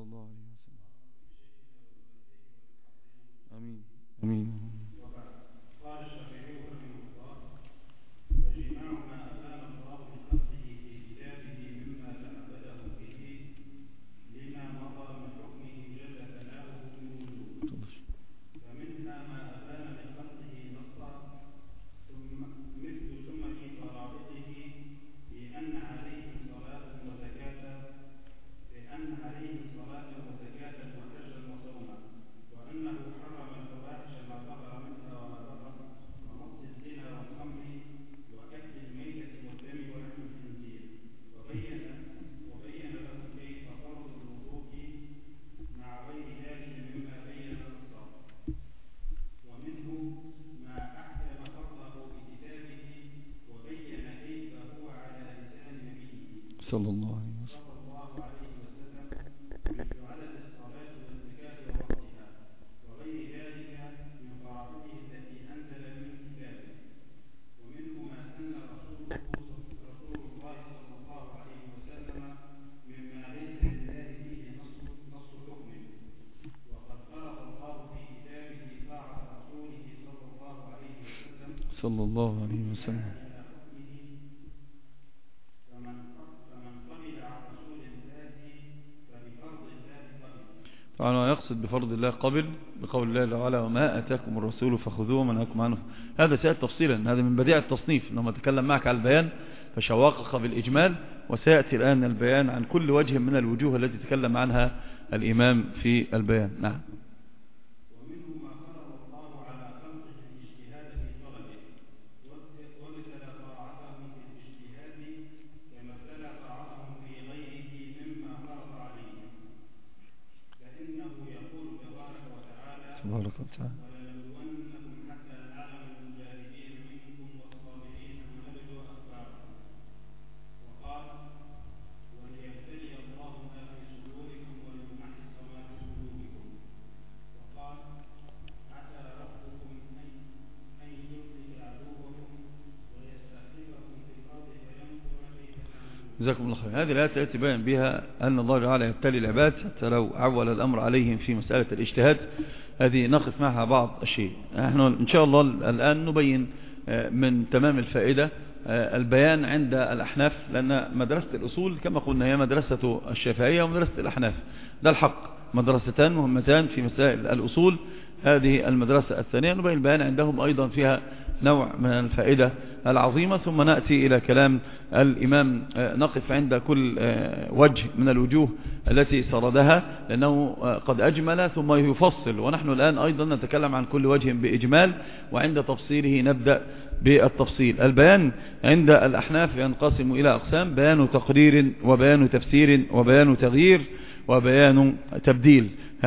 الله عليه وسلم. آمين آمين. قال الشافعي رحمه الله: فجماع ما أبان الله من خلقه في كتابه مما تعبده به لما مضى من حكمه جل ثناؤه من وجوه، فمنها ما أبان من خلقه نصا مثل سمة فرائضه بأن عليهم صلاة وزكاة وحجا وصوما، وأنه حرم الفواحش ما ظهر منها وما بطن، ومص الزنا والخمر وأكل الميتة والدم ولحم الخنزير، وبين لهم كيف فرض الوضوء مع غير ذلك مما بين نصا، ومنه ما أحكم فرضه بكتابه وبين كيف هو على لسان نبيه صلى الله عليه وسلم مثل عدد الصلاة والزكاة ووقتها وغير ذلك من فرائضه التي أنزل من كتابه. ومنه ما سن رسول الله صلى الله عليه وسلم مما ليس لله فيه نص حكمه، وقد فرض الله في كتابه طاعة رسوله صلى الله عليه وسلم صلى الله عليه وسلم. طبعا يقصد بفرض الله قبل بقول الله تعالى: وما أتاكم الرسول فخذوه وما نهاكم عنه. هذا سيأتي تفصيلا، هذا من بديع التصنيف، لما تكلم معك على البيان فشواقق بالإجمال، وسيأتي الآن البيان عن كل وجه من الوجوه التي تكلم عنها الإمام في البيان. نعم. تبارك وتعالى. ولنبلونكم حتى نعلم المجاهدين منكم والصابرين ونبلو أخباركم. وقال: وليبتلي الله ما في صدوركم وليمحص ما في قلوبكم. وقال: عسى ربكم أن يهلك عدوكم ويستخلفكم في الأرض فينظر كيف تعملون. جزاكم الله خير. هذه الآية التي بين بها أن الله تعالى يبتلي العباد حتى لو عول الأمر عليهم في مسألة الاجتهاد، هذه نقف معها بعض الشيء. نحن إن شاء الله الآن نبين من تمام الفائدة البيان عند الأحناف، لأن مدرسة الأصول كما قلنا هي مدرسة الشافعية ومدرسة الأحناف، ده الحق، مدرستان مهمتان في مسائل الأصول. هذه المدرسة الثانية نبين البيان عندهم أيضا فيها نوع من الفائدة العظيمة، ثم نأتي إلى كلام الإمام، نقف عند كل وجه من الوجوه التي سردها، لأنه قد أجمل ثم يفصل، ونحن الآن أيضا نتكلم عن كل وجه بإجمال، وعند تفصيله نبدأ بالتفصيل. البيان عند الأحناف ينقسم إلى أقسام: بيان تقرير، وبيان تفسير، وبيان تغيير، وبيان تبديل.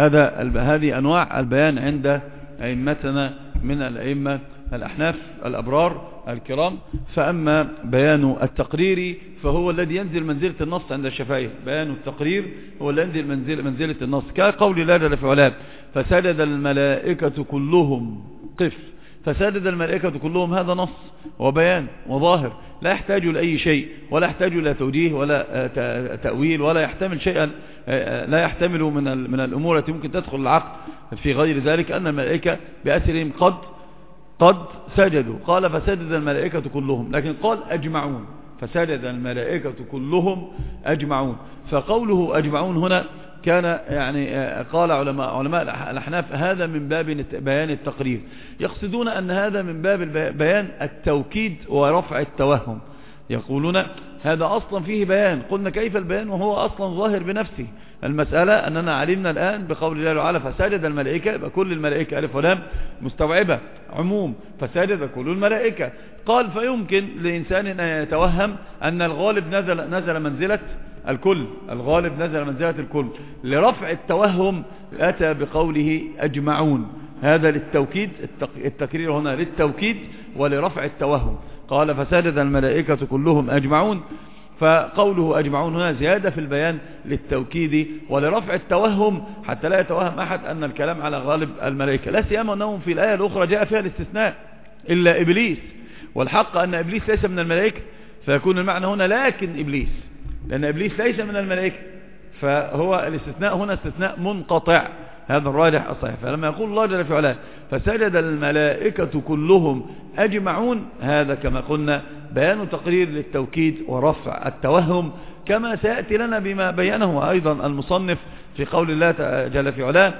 هذه أنواع البيان عند أئمتنا من الأئمة الأحناف الأبرار الكرام. فأما بيان التقرير فهو الذي ينزل منزلة النص عند الشافعية. بيان التقرير هو الذي ينزل منزلة النص، كقول الله جل في علاه: فسجد الملائكة كلهم قف. فسجد الملائكة كلهم، هذا نص وبيان وظاهر، لا يحتاج لأي شيء، ولا يحتاج إلى توجيه ولا تأويل، ولا يحتمل شيئا، لا يحتمل من الأمور التي ممكن تدخل العقل في غير ذلك، أن الملائكة بأسرهم قد سجدوا. قال: فسجد الملائكة كلهم، لكن قال أجمعون، فسجد الملائكة كلهم أجمعون. فقوله أجمعون هنا كان يعني قال علماء الأحناف هذا من باب بيان التقرير، يقصدون أن هذا من باب بيان التوكيد ورفع التوهم. يقولون هذا أصلا فيه بيان. قلنا كيف البيان وهو أصلا ظاهر بنفسه؟ المسألة أننا علمنا الآن بقول الله تعالى: فسجد الملائكة، يبقى كل الملائكة ألف ولام مستوعبة عموم، فسجد كل الملائكة. قال: فيمكن لإنسان أن يتوهم أن الغالب نزل منزلة الكل، الغالب نزل منزلة الكل. لرفع التوهم أتى بقوله أجمعون، هذا للتوكيد، التكرير هنا للتوكيد ولرفع التوهم. قال: فسجد الملائكة كلهم أجمعون. فقوله أجمعون هنا زيادة في البيان للتوكيد ولرفع التوهم، حتى لا يتوهم أحد أن الكلام على غالب الملائكة، لا سيما أنهم في الآية الأخرى جاء فيها الاستثناء إلا إبليس، والحق أن إبليس ليس من الملائكة، فيكون المعنى هنا لكن إبليس، لأن إبليس ليس من الملائكة، فهو الاستثناء هنا استثناء منقطع، هذا الراجح الصحيح. فلما يقول الله جل في علاه فسجد الملائكة كلهم أجمعون، هذا كما قلنا بيان تقرير للتوكيد ورفع التوهم، كما سيأتي لنا بما بينه أيضا المصنف في قول الله جل في علاه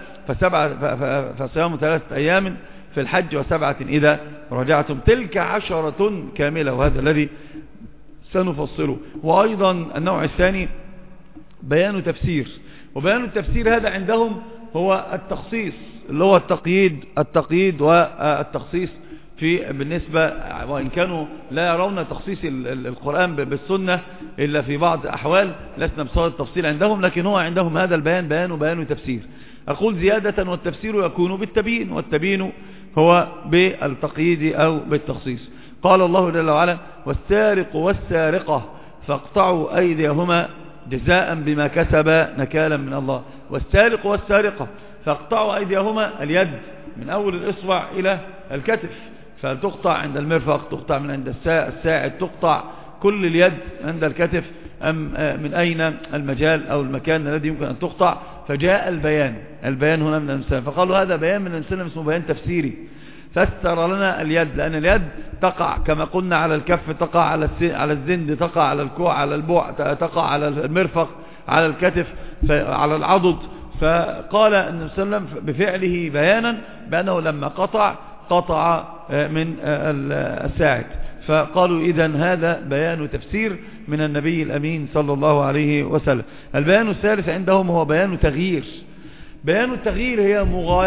فصيام 3 أيام في الحج و7 إذا رجعتم، تلك 10 كاملة، وهذا الذي سنفصله. وأيضا النوع الثاني بيان تفسير، وبيان التفسير هذا عندهم هو التخصيص، اللي هو التقييد والتخصيص في بالنسبة، وإن كانوا لا يرون تخصيص القرآن بالسنة إلا في بعض أحوال، لسنا بصدد التفصيل عندهم، لكن هو عندهم هذا البيان بيان تفسير. أقول زيادة، والتفسير يكون بالتبيين، والتبيين هو بالتقييد أو بالتخصيص. قال الله جل وعلا والسارق والسارقة فاقطعوا أيديهما جزاء بما كسب نكالا من الله. والسارق والسارقة فاقطعوا أيديهما، اليد من أول الإصبع إلى الكتف، فتقطع عند المرفق، تقطع من عند الساعد، تقطع كل اليد عند الكتف، أم من أين المجال أو المكان الذي يمكن أن تقطع. فجاء البيان هنا من الإنسان، فقالوا هذا بيان من الإنسان اسمه بيان تفسيري. فسر لنا اليد، لأن اليد تقع كما قلنا على الكف، تقع على الزند، تقع على الكوع، على البوع، تقع على المرفق، على الكتف، على العضد. فقال النبي صلى الله عليه وسلم بفعله بيانا بأنه لما قطع من الساعد. فقالوا إذن هذا بيان تفسير من النبي الأمين صلى الله عليه وسلم. البيان الثالث عندهم هو بيان تغيير. بيان التغيير هي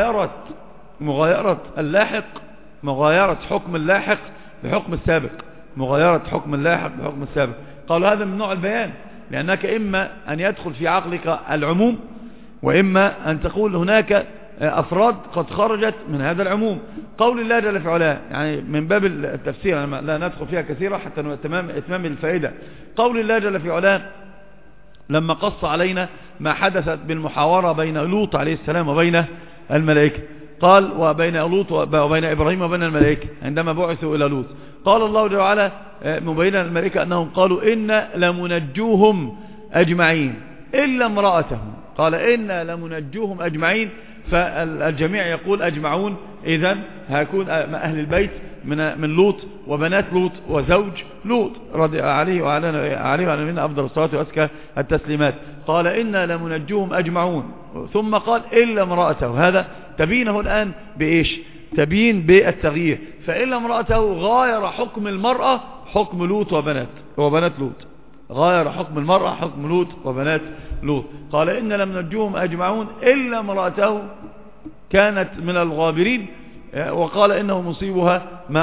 مغايرة اللاحق، مغايرة حكم اللاحق بحكم السابق، مغايرة حكم اللاحق بحكم السابق. قالوا هذا من نوع البيان، لأنك إما أن يدخل في عقلك العموم، وإما أن تقول هناك أفراد قد خرجت من هذا العموم. قول الله جل في علاه، يعني من باب التفسير لا ندخل فيها كثيرا حتى اتمام الفائدة. قول الله جل في علاه لما قص علينا ما حدثت بالمحاورة بين لوط عليه السلام وبين الملائكة، قال وبين لوط وبين إبراهيم وبين الملائكة عندما بعثوا إلى لوط، قال الله جل وعلا مبينا الملائكة أنهم قالوا إنا لمنجوهم أجمعين إلا امرأتهم، قال إنا لمنجوهم أجمعين، فالجميع يقول أجمعون، إذن هيكون أهل البيت من لوط وبنات لوط وزوج لوط رضي عليه وعلى منا أفضل الصلاة وأزكى التسليمات. قال إنا لمنجوهم أجمعون، ثم قال إلا امرأته. هذا تبينه الآن بإيش؟ تبين بالتغيير. فإلا امرأته غاير حكم المرأة حكم لوط وبنات لوط، غاير حكم المرأة حكم لوط وبنات لوط. قال إن لم ننجوهم أجمعون إلا امرأته كانت من الغابرين، وقال إنه مصيبها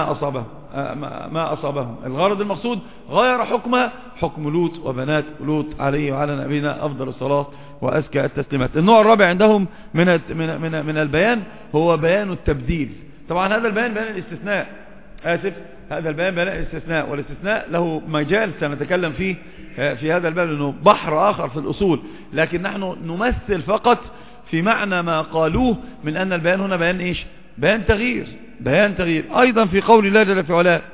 ما أصابهم. الغرض المقصود غاير حكمها حكم لوط وبنات لوط عليه وعلى نبينا أفضل الصلاة وأزكى التسليمات. النوع الرابع عندهم من البيان هو بيان التبديل. طبعا هذا البيان بيان الاستثناء، هذا البيان بيان الاستثناء، والاستثناء له مجال سنتكلم فيه في هذا الباب لأنه بحر آخر في الأصول، لكن نحن نمثل فقط في معنى ما قالوه من أن البيان هنا بيان إيش؟ بيان تغيير. أيضا في قول الله جل في علاه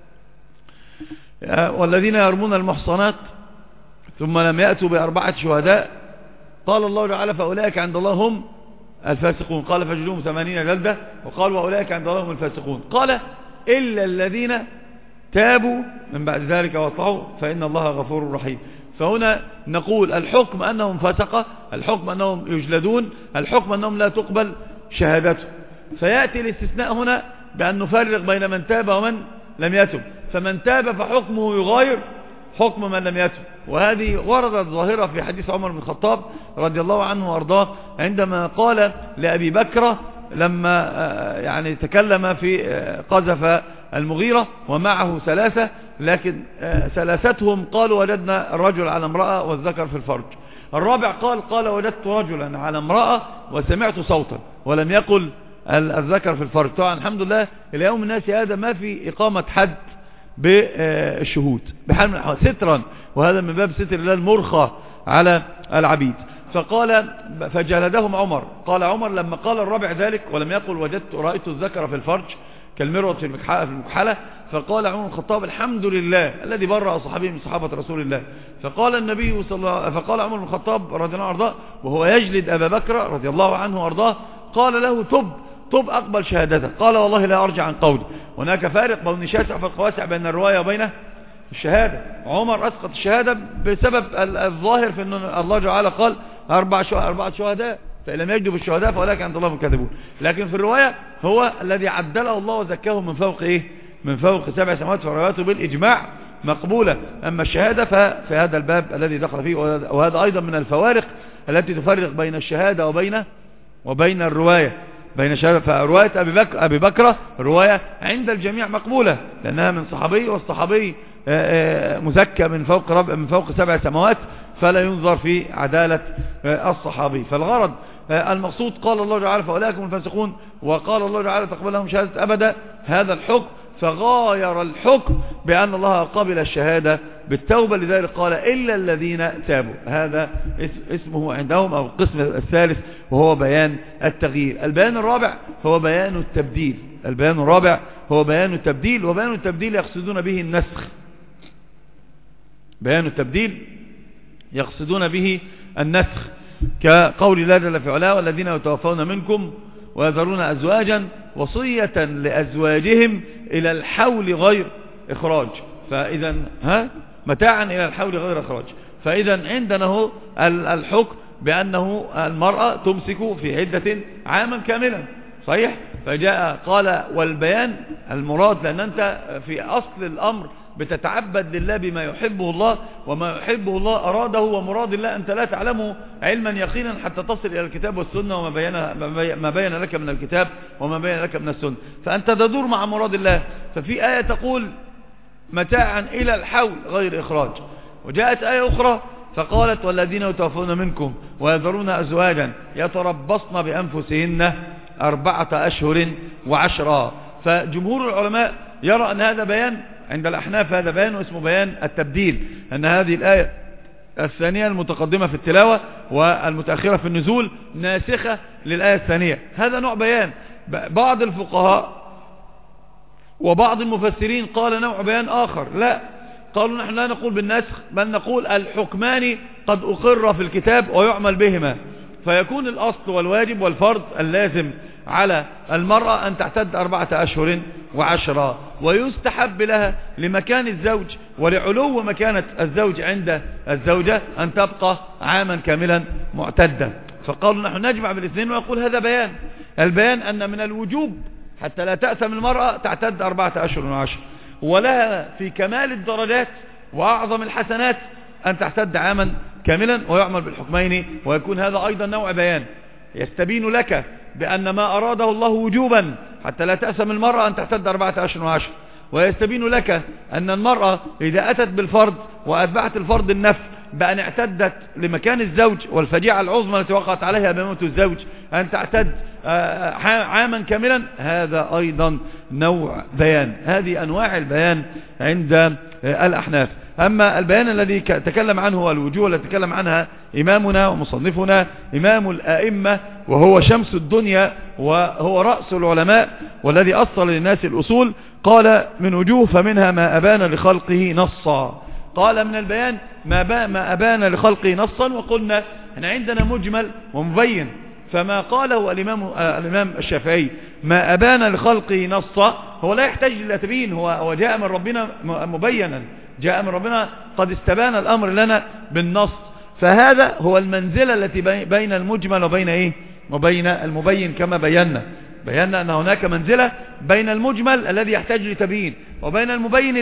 والذين يرمون المحصنات ثم لم يأتوا ب4 شهداء، قال الله تعالى فأولئك عند الله هم الفاسقون، قال فاجلدوهم 80 جلدة، وقال وأولئك عند الله هم الفاسقون، قال إلا الذين تابوا من بعد ذلك واصلحوا فإن الله غفور رحيم. فهنا نقول الحكم أنهم فسقة، الحكم أنهم يجلدون، الحكم أنهم لا تقبل شهادته. فيأتي الاستثناء هنا بأن نفرق بين من تاب ومن لم يتب، فمن تاب فحكمه يغاير حكم من لم يتب. وهذه وردت ظاهرة في حديث عمر بن الخطاب رضي الله عنه وارضاه عندما قال لأبي بكر لما يعني تكلم في قذف المغيرة ومعه 3، لكن 3 قالوا وجدنا الرجل على امرأة والذكر في الفرج. الرابع قال وجدت رجلا على امرأة وسمعت صوتا، ولم يقل الذكر في الفرج. طبعا الحمد لله اليوم الناس هذا ما في إقامة حد بالشهود بحال من الأحوال سترا، وهذا من باب ستر الله المرخى على العبيد. فقال فجلدهم عمر. قال عمر لما قال الرابع ذلك ولم يقل رأيت الذكر في الفرج، كالمروة في المكحلة. فقال عمر بن الخطاب الحمد لله الذي برأ صحابي من صحابة رسول الله. فقال فقال عمر بن الخطاب رضي الله عنه وارضاه وهو يجلد أبا بكر رضي الله عنه وارضاه، قال له تب أقبل شهادتك. قال والله لا أرجع عن قولي. هناك فارق بين شاسع في القواسع بين الرواية وبين الشهادة. عمر أسقط الشهادة بسبب الظاهر في أن الله تعالى قال 4 شهداء، فإن لم يجدوا بالشهداء فأولئك عند الله هم الكاذبون. لكن في الرواية هو الذي عدله الله وزكاه من فوق من فوق 7 سماوات، فروايته بالإجماع مقبولة. أما الشهادة ففي هذا الباب الذي دخل فيه، وهذا أيضا من الفوارق التي تفرق بين الشهادة وبين الرواية. بين شهادة فرواية أبي بكر رواية عند الجميع مقبولة لأنها من صحابي، والصحابي مزكى من فوق 7 سماوات، فلا ينظر في عدالة الصحابي. فالغرض المقصود قال الله تعالى فأولئك هم الفاسقون، وقال الله تعالى تقبل لهم شهادة أبدا. هذا الحكم فغاير الحكم بأن الله قبل الشهادة بالتوبة، لذلك قال إلا الذين تابوا. هذا اسمه عندهم أو القسم الثالث وهو بيان التغيير. البيان الرابع هو بيان التبديل. وبيان التبديل يقصدون به النسخ. بيان التبديل يقصدون به النسخ، كقول الله جل في علاه والذين يتوفون منكم ويذرون أزواجا وصية لأزواجهم إلى الحول غير إخراج. فإذا متاعا إلى الحول غير إخراج. فإذا عندنا هو الحكم بأنه المرأة تمسك في عدة عاما كاملا، صحيح. فجاء قال والبيان المراد لأن أنت في أصل الأمر بتتعبد لله بما يحبه الله، وما يحبه الله أراده، ومراد الله أنت لا تعلمه علما يقينا حتى تصل إلى الكتاب والسنة وما بين لك من الكتاب وما بين لك من السنة. فأنت تدور مع مراد الله. ففي آية تقول متاعا إلى الحول غير إخراج، وجاءت آية أخرى فقالت والذين يتوفون منكم ويذرون أزواجا يتربصن بأنفسهن 4 أشهر و10. فجمهور العلماء يرى أن هذا بيان عند الأحناف، هذا بيان اسمه بيان التبديل، أن هذه الآية الثانية المتقدمة في التلاوة والمتأخرة في النزول ناسخة للآية الثانية. هذا نوع بيان. بعض الفقهاء وبعض المفسرين قال نوع بيان آخر، لا، قالوا نحن لا نقول بالنسخ بل نقول الحكمان قد أقر في الكتاب ويعمل بهما، فيكون الأصل والواجب والفرض اللازم على المرأة أن تعتد 4 أشهر و10، ويستحب لها لمكان الزوج ولعلو مكانة الزوج عند الزوجة أن تبقى عاما كاملا معتدا. فقالوا نحن نجمع بالاثنين ونقول هذا بيان. البيان أن من الوجوب حتى لا تأثم المرأة تعتد 4 أشهر و10، ولها في كمال الدرجات وأعظم الحسنات أن تعتد عاما كاملا ويعمل بالحكمين، ويكون هذا أيضا نوع بيان يستبين لك بأن ما أراده الله وجوبا حتى لا تأثم المرأة أن تعتد 4 أشهر و10، ويستبين لك أن المرأة إذا أتت بالفرض وأتبعت الفرض النفل بأن اعتدت لمكان الزوج والفجيعة العظمى التي وقعت عليها بموت الزوج أن تعتد عاما كاملا، هذا أيضا نوع بيان. هذه أنواع البيان عند الأحناف. أما البيان الذي تكلم عنه والوجوه التي تكلم عنها إمامنا ومصنفنا إمام الآئمة، وهو شمس الدنيا وهو رأس العلماء والذي أصل للناس الأصول، قال من وجوه فمنها ما أبان لخلقه نصا. قال من البيان ما أبان لخلقه نصا، وقلنا أن عندنا مجمل ومبين. فما قاله الإمام الشافعي ما أبان لخلقه نصا هو لا يحتاج إلى تبيين، هو جاء من ربنا مبينا، جاء من ربنا قد استبان الأمر لنا بالنص. فهذا هو المنزلة التي بين المجمل وبين المبين، كما بينا أن هناك منزلة بين المجمل الذي يحتاج لتبيين وبين المبين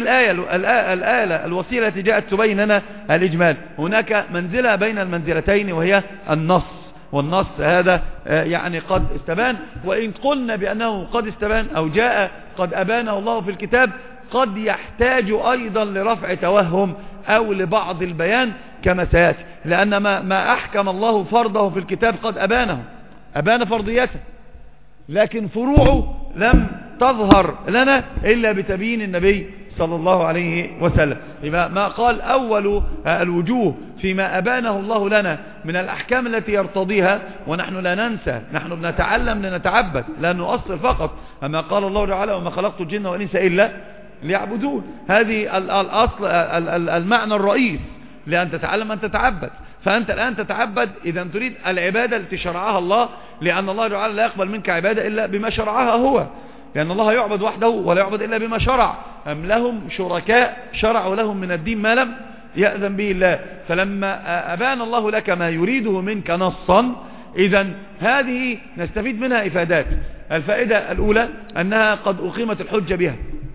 الآلة الوسيلة التي جاءت تبين لنا الإجمال. هناك منزلة بين المنزلتين وهي النص، والنص هذا يعني قد استبان. وإن قلنا بأنه قد استبان أو جاء قد أبانه الله في الكتاب، قد يحتاج أيضا لرفع توهم أو لبعض البيان كما سيأتي، لأن ما أحكم الله فرضه في الكتاب قد أبان فرضيته، لكن فروعه لم تظهر لنا إلا بتبيين النبي صلى الله عليه وسلم. يبقى ما قال أول الوجوه فيما أبانه الله لنا من الأحكام التي يرتضيها، ونحن لا ننسى، نحن بنتعلم لنتعبد لا نؤصل فقط. أما قال الله تعالى وما خلقت الجن والإنس إلا ليعبدون، هذه الأصل المعنى الرئيس لأن تتعلم أن تتعبد. فأنت الآن تتعبد إذا تريد العبادة التي شرعها الله، لأن الله تعالى لا يقبل منك عبادة إلا بما شرعها هو، لأن الله يعبد وحده ولا يعبد إلا بما شرع. أم لهم شركاء شرعوا لهم من الدين ما لم يأذن به الله. فلما أبان الله لك ما يريده منك نصا، إذا هذه نستفيد منها إفادات. الفائدة الأولى أنها قد أقيمت الحجة بها.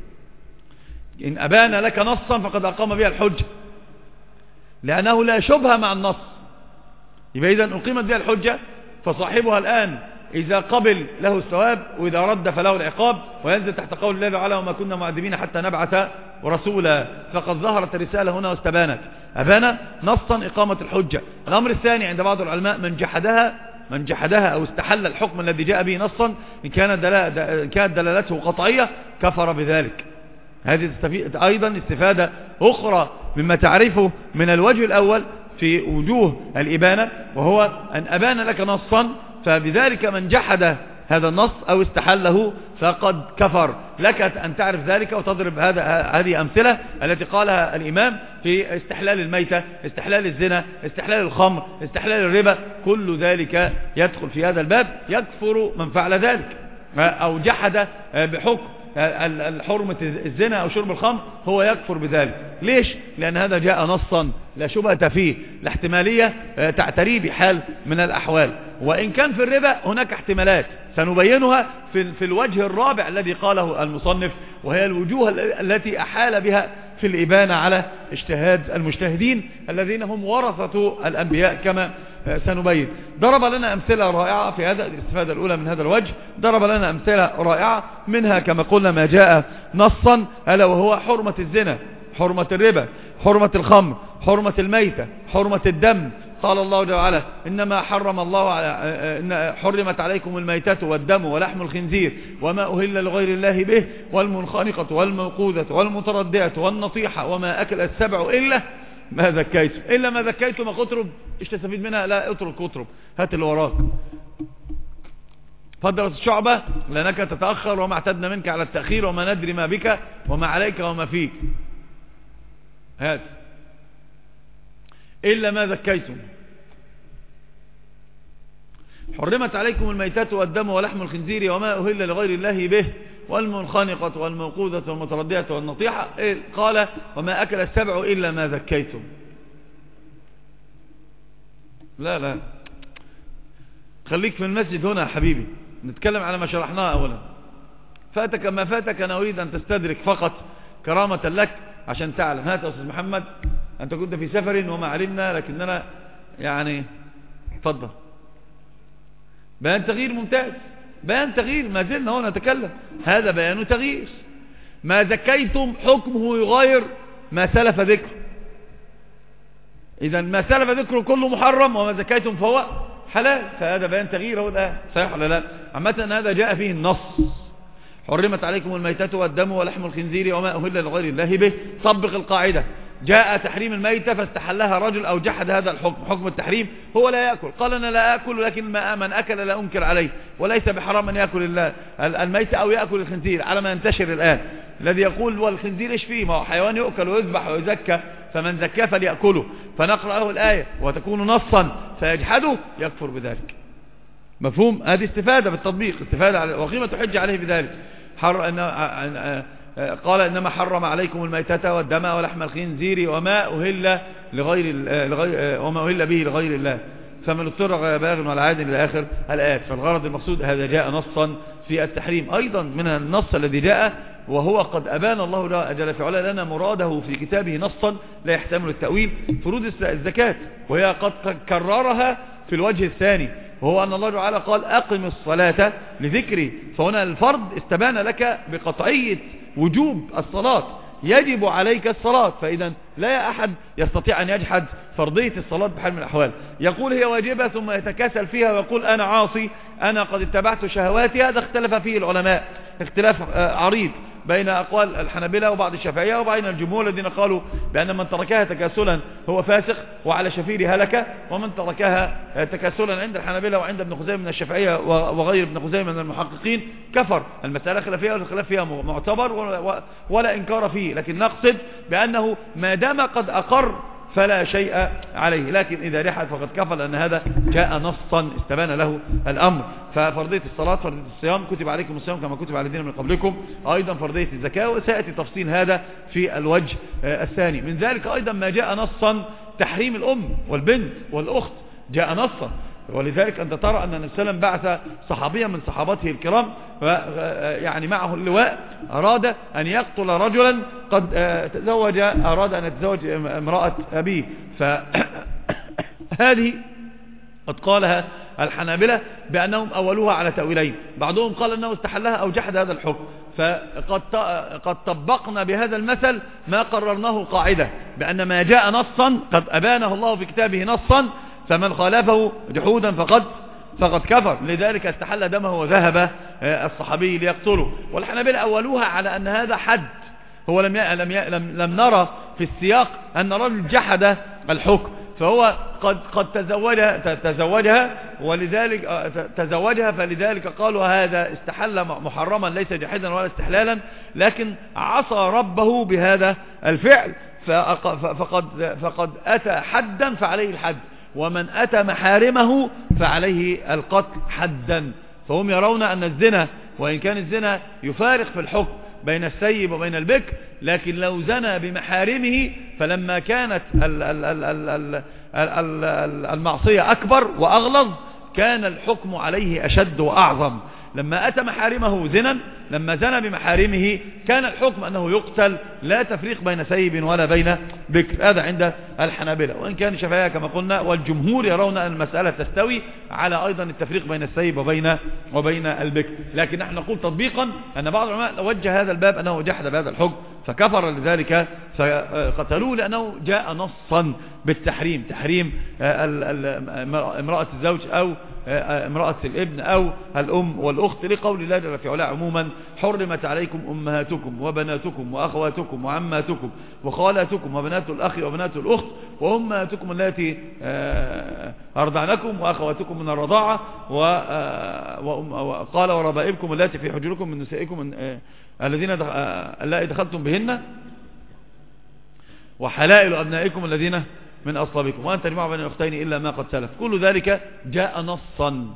إن أبان لك نصا فقد أقام بها الحجة، لأنه لا شبهة مع النص. يبقى إذا أقيمت بها الحجة، فصاحبها الآن إذا قبل له الثواب، وإذا رد فله العقاب، وينزل تحت قول الله تعالى وما كنا معذبين حتى نبعث رسولا. فقد ظهرت الرسالة هنا واستبانت. أبان نصا إقامة الحجة. الأمر الثاني عند بعض العلماء من جحدها أو استحل الحكم الذي جاء به نصا إن كانت دلالته قطعية كفر بذلك. هذه أيضا استفادة أخرى مما تعرفه من الوجه الأول في وجوه الإبانة، وهو أن أبان لك نصا، فبذلك من جحد هذا النص أو استحله فقد كفر. لك أن تعرف ذلك وتضرب هذه أمثلة التي قالها الإمام في استحلال الميتة، استحلال الزنا، استحلال الخمر، استحلال الربا، كل ذلك يدخل في هذا الباب. يكفر من فعل ذلك أو جحد بحكم حرمة الزنا أو شرب الخمر، هو يكفر بذلك. ليش؟ لأن هذا جاء نصا لا شبهة فيه، لا احتمالية تعتريه بحال من الأحوال. وإن كان في الربا هناك احتمالات سنبينها في الوجه الرابع الذي قاله المصنف، وهي الوجوه التي أحال بها في الإبانة على اجتهاد المجتهدين الذين هم ورثة الأنبياء كما سنبين. ضرب لنا أمثلة رائعة في هذا الاستفادة الأولى من هذا الوجه. ضرب لنا أمثلة رائعة منها كما قلنا ما جاء نصا، ألا وهو حرمة الزنا، حرمة الربا، حرمة الخمر، حرمة الميتة، حرمة الدم. قال الله تعالى إنما حرم الله إن حرمت عليكم الميتة والدم ولحم الخنزير وما أهل لغير الله به والمنخنقة والموقوذة والمتردية والنطيحة وما أكل السبع إلا ما ذكيتم. إلا ما ذكيتم قطرب. إيش تستفيد منها؟ لا اترك قطرب، هات اللي وراك. فضلت الشعبة لأنك تتأخر وما اعتدنا منك على التأخير وما ندري ما بك وما عليك وما فيك. هات إلا ما ذكيتم. حرمت عليكم الميتة والدم ولحم الخنزير وما أهل لغير الله به والمنخنقة والموقوذة والمتردية والنطيحة. قال وما أكل السبع إلا ما ذكيتم. لا خليك في المسجد هنا يا حبيبي، نتكلم على ما شرحناه أولا. فاتك ما فاتك، أنا أريد أن تستدرك فقط كرامة لك عشان تعلم. هات يا أستاذ محمد، أنت كنت في سفر وما علمنا، لكننا يعني تفضل. بيان تغيير ممتاز، بيان تغيير، ما زلنا هنا نتكلم، هذا بيان تغيير. ما ذكيتم حكمه يغير ما سلف ذكر. إذا ما سلف ذكره كله محرم، وما ذكيتم فهو حلال، فهذا بيان تغيير هو الآن. صحيح ولا لا؟ عامة هذا جاء فيه النص. حرمت عليكم الميتة والدم ولحم الخنزير وما أهل لغير الله به. طبق القاعدة. جاء تحريم الميتة فاستحلها رجل أو جحد هذا الحكم، حكم التحريم، هو لا يأكل، قال أنا لا أكل، لكن من أكل لا أنكر عليه، وليس بحرام أن يأكل الميتة أو يأكل الخنزير على ما ينتشر الآن. الذي يقول والخنزير إيش فيه؟ ما هو حيوان يؤكل ويذبح ويزكى، فمن زكاه فليأكله. فنقرأ له الآية وتكون نصا فيجحده يكفر بذلك. مفهوم؟ هذه استفادة بالتطبيق، استفادة وقيمة حجة عليه بذلك. قال إنما حرم عليكم الميتة والدم ولحم الخنزير وما أهل به لغير الله، فمن اضطر غير باغ ولا عاد إلى آخر الآيات. فالغرض المقصود هذا جاء نصا في التحريم. أيضا من النص الذي جاء وهو قد أبان الله جل في علا لنا مراده في كتابه نصا لا يحتمل التأويل، فروض الزكاة، وهي قد كررها في الوجه الثاني، وهو أن الله تعالى قال أقم الصلاة لذكري. فهنا الفرض استبان لك بقطعية وجوب الصلاة، يجب عليك الصلاة. فإذا لا أحد يستطيع أن يجحد فرضية الصلاة بحال من الأحوال. يقول هي واجبة ثم يتكاسل فيها ويقول أنا عاصي، أنا قد اتبعت شهواتي. هذا اختلف فيه العلماء اختلاف عريض. بين أقوال الحنابلة وبعض الشافعية وبين الجمهور الذين قالوا بأن من تركها تكاسلا هو فاسق وعلى شفير هلكة، ومن تركها تكاسلا عند الحنابلة وعند ابن خزيمة من الشافعية وغير ابن خزيمة من المحققين كفر. المسألة خلافية والخلاف فيها معتبر ولا إنكار فيه، لكن نقصد بأنه ما دام قد أقر فلا شيء عليه، لكن إذا لحد فقد كفر، لأن هذا جاء نصا استبان له الأمر. ففرضية الصلاة، فرضية الصيام، كتب عليكم الصيام كما كتب على الذين من قبلكم، أيضا فرضية الزكاة، وسيأتي تفصيل هذا في الوجه الثاني. من ذلك أيضا ما جاء نصا تحريم الأم والبنت والأخت، جاء نصا. ولذلك أنت ترى أن النبي صلى الله عليه وسلم بعث صحابيا من صحابته الكرام يعني معه اللواء، أراد أن يقتل رجلا قد تزوج، أراد أن يتزوج امرأة أبيه. فهذه قد قالها الحنابلة بأنهم أولوها على تأويلين، بعضهم قال أنه استحلها أو جحد هذا الحكم. فقد طبقنا بهذا المثل ما قررناه قاعدة، بأن ما جاء نصا قد أبانه الله في كتابه نصا، فمن خالفه جحودا فقد كفر. لذلك استحل دمه وذهب الصحابي ليقتله. والحنابلة أولوها على أن هذا حد، هو لم نرى في السياق أن رجل جحد الحكم، فهو قد تزوجها ولذلك تزوجها، فلذلك قالوا هذا استحل محرما ليس جحدا ولا استحلالا، لكن عصى ربه بهذا الفعل فقد أتى حدا فعليه الحد، ومن أتى محارمه فعليه القتل حدا. فهم يرون أن الزنا وإن كان الزنا يفارق في الحكم بين السيب وبين البكر، لكن لو زنى بمحارمه فلما كانت المعصية أكبر وأغلظ كان الحكم عليه أشد وأعظم. لما أتى محارمه زنا، لما زنى بمحارمه كان الحكم أنه يقتل، لا تفريق بين سيب ولا بين بكر. هذا عند الحنابلة، وإن كان الشافعية كما قلنا والجمهور يرون أن المسألة تستوي على أيضا التفريق بين السيب وبين البكر. لكن نحن نقول تطبيقا أن بعض العلماء وجه هذا الباب أنه جحد بهذا الحكم فكفر، لذلك فقتلوه لأنه جاء نصا بالتحريم، تحريم امرأة الزوج أو امرأة الابن أو الأم والأخت، لقول الله جل في علاه عموما: حرمت عليكم أمهاتكم وبناتكم وأخواتكم وعماتكم وخالاتكم وبنات الأخ وبنات الأخت وأمهاتكم التي أرضعنكم وأخواتكم من الرضاعة، وقال وربائبكم التي في حجوركم من نسائكم الذين اللائي دخلتم بهن وحلائل أبنائكم الذين من أصلابكم وأن تجمعوا بين الأختين إلا ما قد سلف. كل ذلك جاء نصا.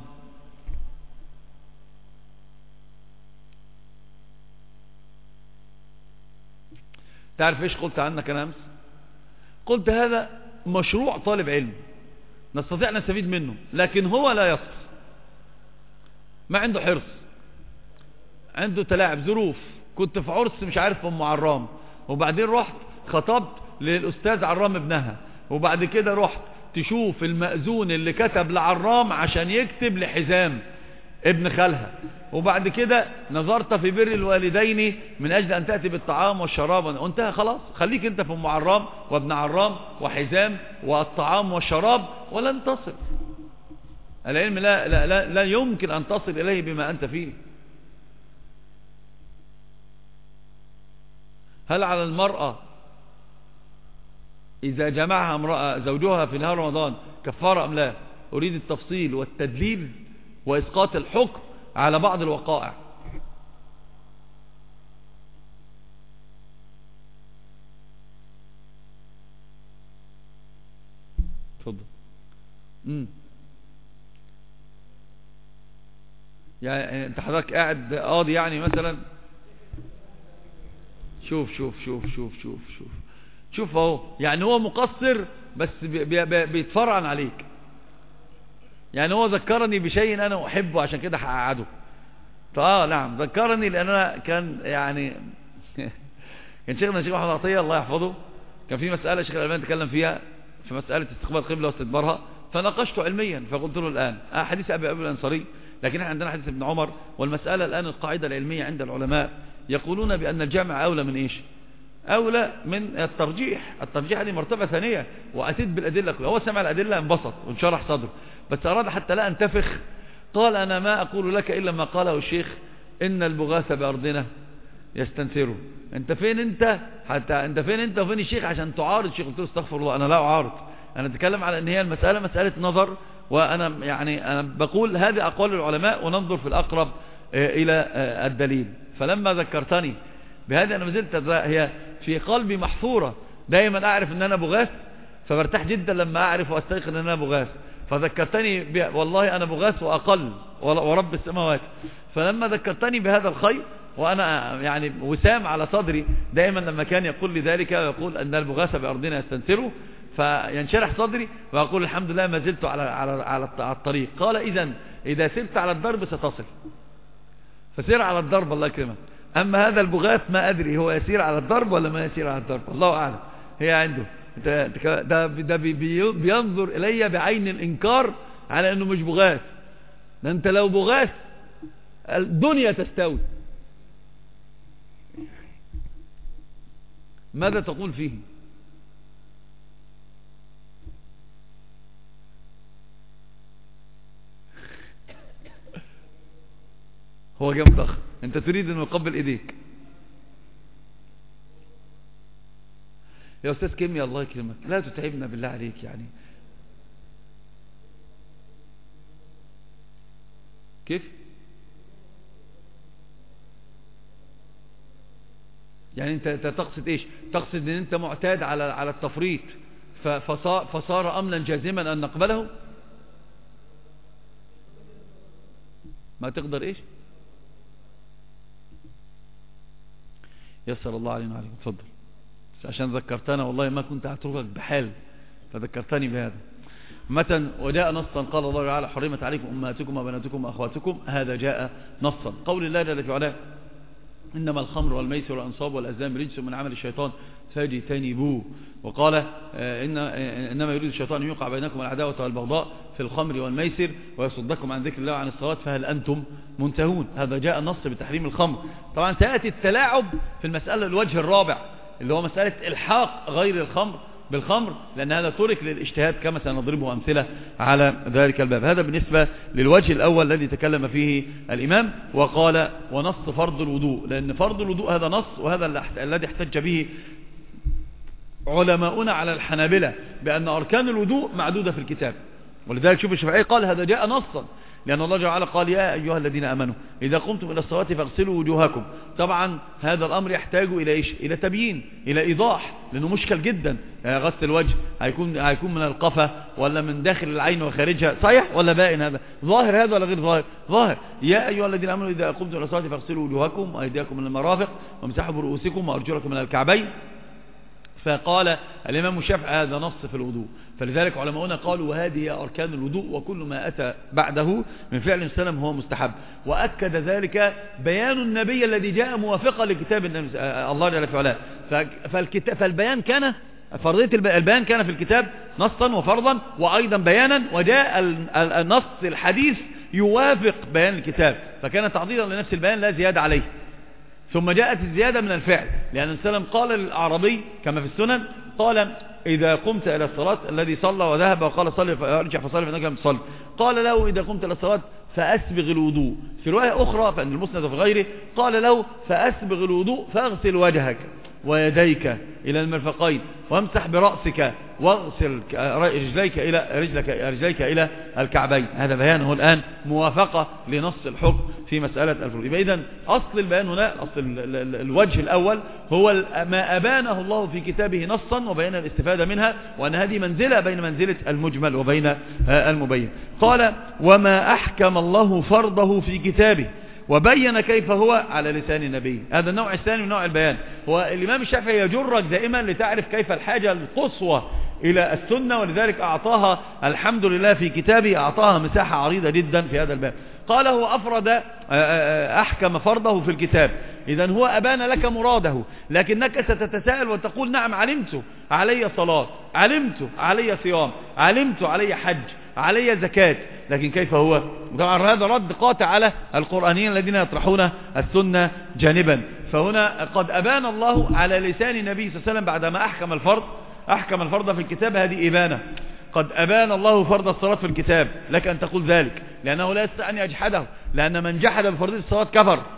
تعرف إيش قلت عنك أنا أمس؟ قلت هذا مشروع طالب علم نستطيع نستفيد منه، لكن هو لا يصل، ما عنده حرص، عنده تلاعب ظروف. كنت في عرس مش عارف أم عرام، وبعدين رحت خطبت للأستاذ عرام ابنها، وبعد كده رحت تشوف المأذون اللي كتب لعرام عشان يكتب لحزام ابن خالها، وبعد كده نظرت في بر الوالدين من أجل أن تأتي بالطعام والشراب، وانتهى خلاص. خليك انت في أم عرام وابن عرام وحزام والطعام والشراب ولن تصل. العلم لا يمكن أن تصل إليه بما أنت فيه. هل على المرأة إذا جمعها امرأة زوجها في نهار رمضان كفارة أم لا؟ أريد التفصيل والتدليل وإسقاط الحكم على بعض الوقائع. تفضل. يعني انت حضرتك قاعد قاضي يعني مثلا، شوف اهو، يعني هو مقصر بس بيتفرعن عليك. يعني هو ذكرني بشيء انا احبه عشان كده هقعده. نعم ذكرني، لان انا كان يعني كان شيخنا الشيخ محمد عطية الله يحفظه، كان في مسألة الشيخ الألباني تكلم فيها في مسألة استقبال القبلة واستدبارها، فناقشته علميا فقلت له الآن حديث أبي الأنصاري، لكن احنا عندنا حديث ابن عمر، والمسألة الآن القاعدة العلمية عند العلماء يقولون بأن الجمع أولى من إيش؟ أولى من الترجيح. الترجيح هذه مرتبة ثانية، وأتيت بالأدلة كلها. هو سمع الأدلة انبسط وانشرح صدره، بس أراد حتى لا أنتفخ قال: أنا ما أقول لك إلا ما قاله الشيخ: إن البغاث بأرضنا يستنثروا. انت فين انت حتى انت فين انت وفين الشيخ عشان تعارض الشيخ؟ قلت له استغفر الله، انا لا اعارض، انا اتكلم على ان هي المسألة مسألة نظر، وانا يعني انا بقول هذه اقوال العلماء وننظر في الاقرب الى الدليل. فلما ذكرتني بهذا انا مازلت هي في قلبي محفورة، دايما اعرف ان انا بغاث، فبرتاح جدا لما اعرف واستيقن ان انا بغاث، فذكرتني والله انا بغاث واقل ورب السماوات. فلما ذكرتني بهذا الخير، وانا يعني وسام على صدري دائما لما كان يقول لي ذلك ويقول ان البغاث بارضنا يستنثروا، فينشرح صدري وأقول الحمد لله ما زلت على الطريق. قال إذا سرت على الضرب ستصل، فسير على الضرب الله يكرمك. أما هذا البغاث ما أدري هو يسير على الضرب ولا ما يسير على الضرب، الله أعلم. هي عنده ده بينظر إلي بعين الإنكار على أنه مش بغاث. ده أنت لو بغاث الدنيا تستوي. ماذا تقول فيه؟ هو جاي متأخر، انت تريد انه يقبل ايديك يا استاذ كيمياء الله يكرمك، لا تتعبنا بالله عليك. يعني كيف يعني انت تقصد ايش؟ تقصد ان انت معتاد على التفريط فصار املا جازما ان نقبله؟ ما تقدر ايش؟ يسر الله علينا وعليكم. اتفضل. عشان ذكرتنا والله ما كنت هتركك بحال، فذكرتني بهذا. متى وجاء نصا قال الله تعالى حرمت عليكم امهاتكم وبناتكم واخواتكم، هذا جاء نصا. قول الله جل وعلا انما الخمر والميسر والانصاب والازلام رجس من عمل الشيطان فاجتنبوه. وقال انما يريد الشيطان ان يوقع بينكم العداوه والبغضاء في الخمر والميسر ويصدكم عن ذكر الله وعن الصلاه فهل انتم منتهون. هذا جاء النص بتحريم الخمر. طبعا سياتي التلاعب في المساله الوجه الرابع اللي هو مساله الحاق غير الخمر بالخمر، لأن هذا ترك للاجتهاد كما سنضربه أمثلة على ذلك الباب. هذا بالنسبة للوجه الأول الذي تكلم فيه الإمام. وقال ونص فرض الوضوء، لأن فرض الوضوء هذا نص، وهذا الذي احتج به علماؤنا على الحنابلة بأن أركان الوضوء معدودة في الكتاب. ولذلك شوف الشافعي قال هذا جاء نصا، لأن الله تعالى قال يا أيها الذين آمنوا إذا قمتم إلى الصلاة فاغسلوا وجوهكم. طبعا هذا الأمر يحتاج إلى إيش؟ إلى تبيين، إلى إيضاح، لأنه مشكل جدا. غسل الوجه هيكون من القفا ولا من داخل العين وخارجها، صحيح ولا باين؟ هذا ظاهر هذا ولا غير ظاهر؟ ظاهر. يا أيها الذين آمنوا إذا قمتم إلى الصلاة فاغسلوا وجوهكم وأيديكم من المرافق وامسحوا برؤوسكم وأرجلكم من الكعبين. فقال الإمام الشافعي هذا نص في الوضوء. فلذلك علماؤنا قالوا وهذه أركان الوضوء وكل ما أتى بعده من فعل السلام هو مستحب. وأكد ذلك بيان النبي الذي جاء موافقا لكتاب الله جل وعلا. فالبيان كان فرضية البيان كان في الكتاب نصا وفرضا وأيضا بيانا، وجاء النص الحديث يوافق بيان الكتاب، فكان تعضيدا لنفس البيان لا زيادة عليه. ثم جاءت الزيادة من الفعل، لأن السلام قال للأعرابي كما في السنن قال إذا قمت إلى الصلاة الذي صلى وذهب وقال صلي فارجع فصلي فإنك لم تصلي، قال له إذا قمت إلى الصلاة فأسبغ الوضوء. في رواية أخرى فإن المسند وفي غيره قال له فأسبغ الوضوء فاغسل وجهك ويديك إلى المرفقين وامسح برأسك واغسل رجليك إلى الكعبين. هذا بيانه الآن موافقة لنص الحكم في مسألة الفروض. يبقى إذن أصل البيان هنا، أصل الوجه الأول هو ما أبانه الله في كتابه نصا وبين الاستفادة منها، وأن هذه منزلة بين منزلة المجمل وبين المبين. قال وما أحكم الله فرضه في كتابه وبين كيف هو على لسان النبي. هذا النوع الثاني من نوع البيان. هو الإمام الشافعي يجرك دائما لتعرف كيف الحاجة القصوى إلى السنة، ولذلك أعطاها الحمد لله في كتابه أعطاها مساحة عريضة جدا في هذا الباب. قال هو أفرد أحكم فرضه في الكتاب، إذن هو أبان لك مراده، لكنك ستتساءل وتقول نعم علمت علي صلاة، علمت علي صيام، علمت علي حج، علي زكاة، لكن كيف هو؟ طبعا هذا رد قاطع على القرآنيين الذين يطرحون السنة جانبا. فهنا قد أبان الله على لسان النبي صلى الله عليه وسلم بعدما أحكم الفرض في الكتاب. هذه إبانة. قد أبان الله فرض الصلاة في الكتاب، لك أن تقول ذلك، لأنه لا يستطيع أن يجحده، لأن من جحد بفرضية الصلاة كفر،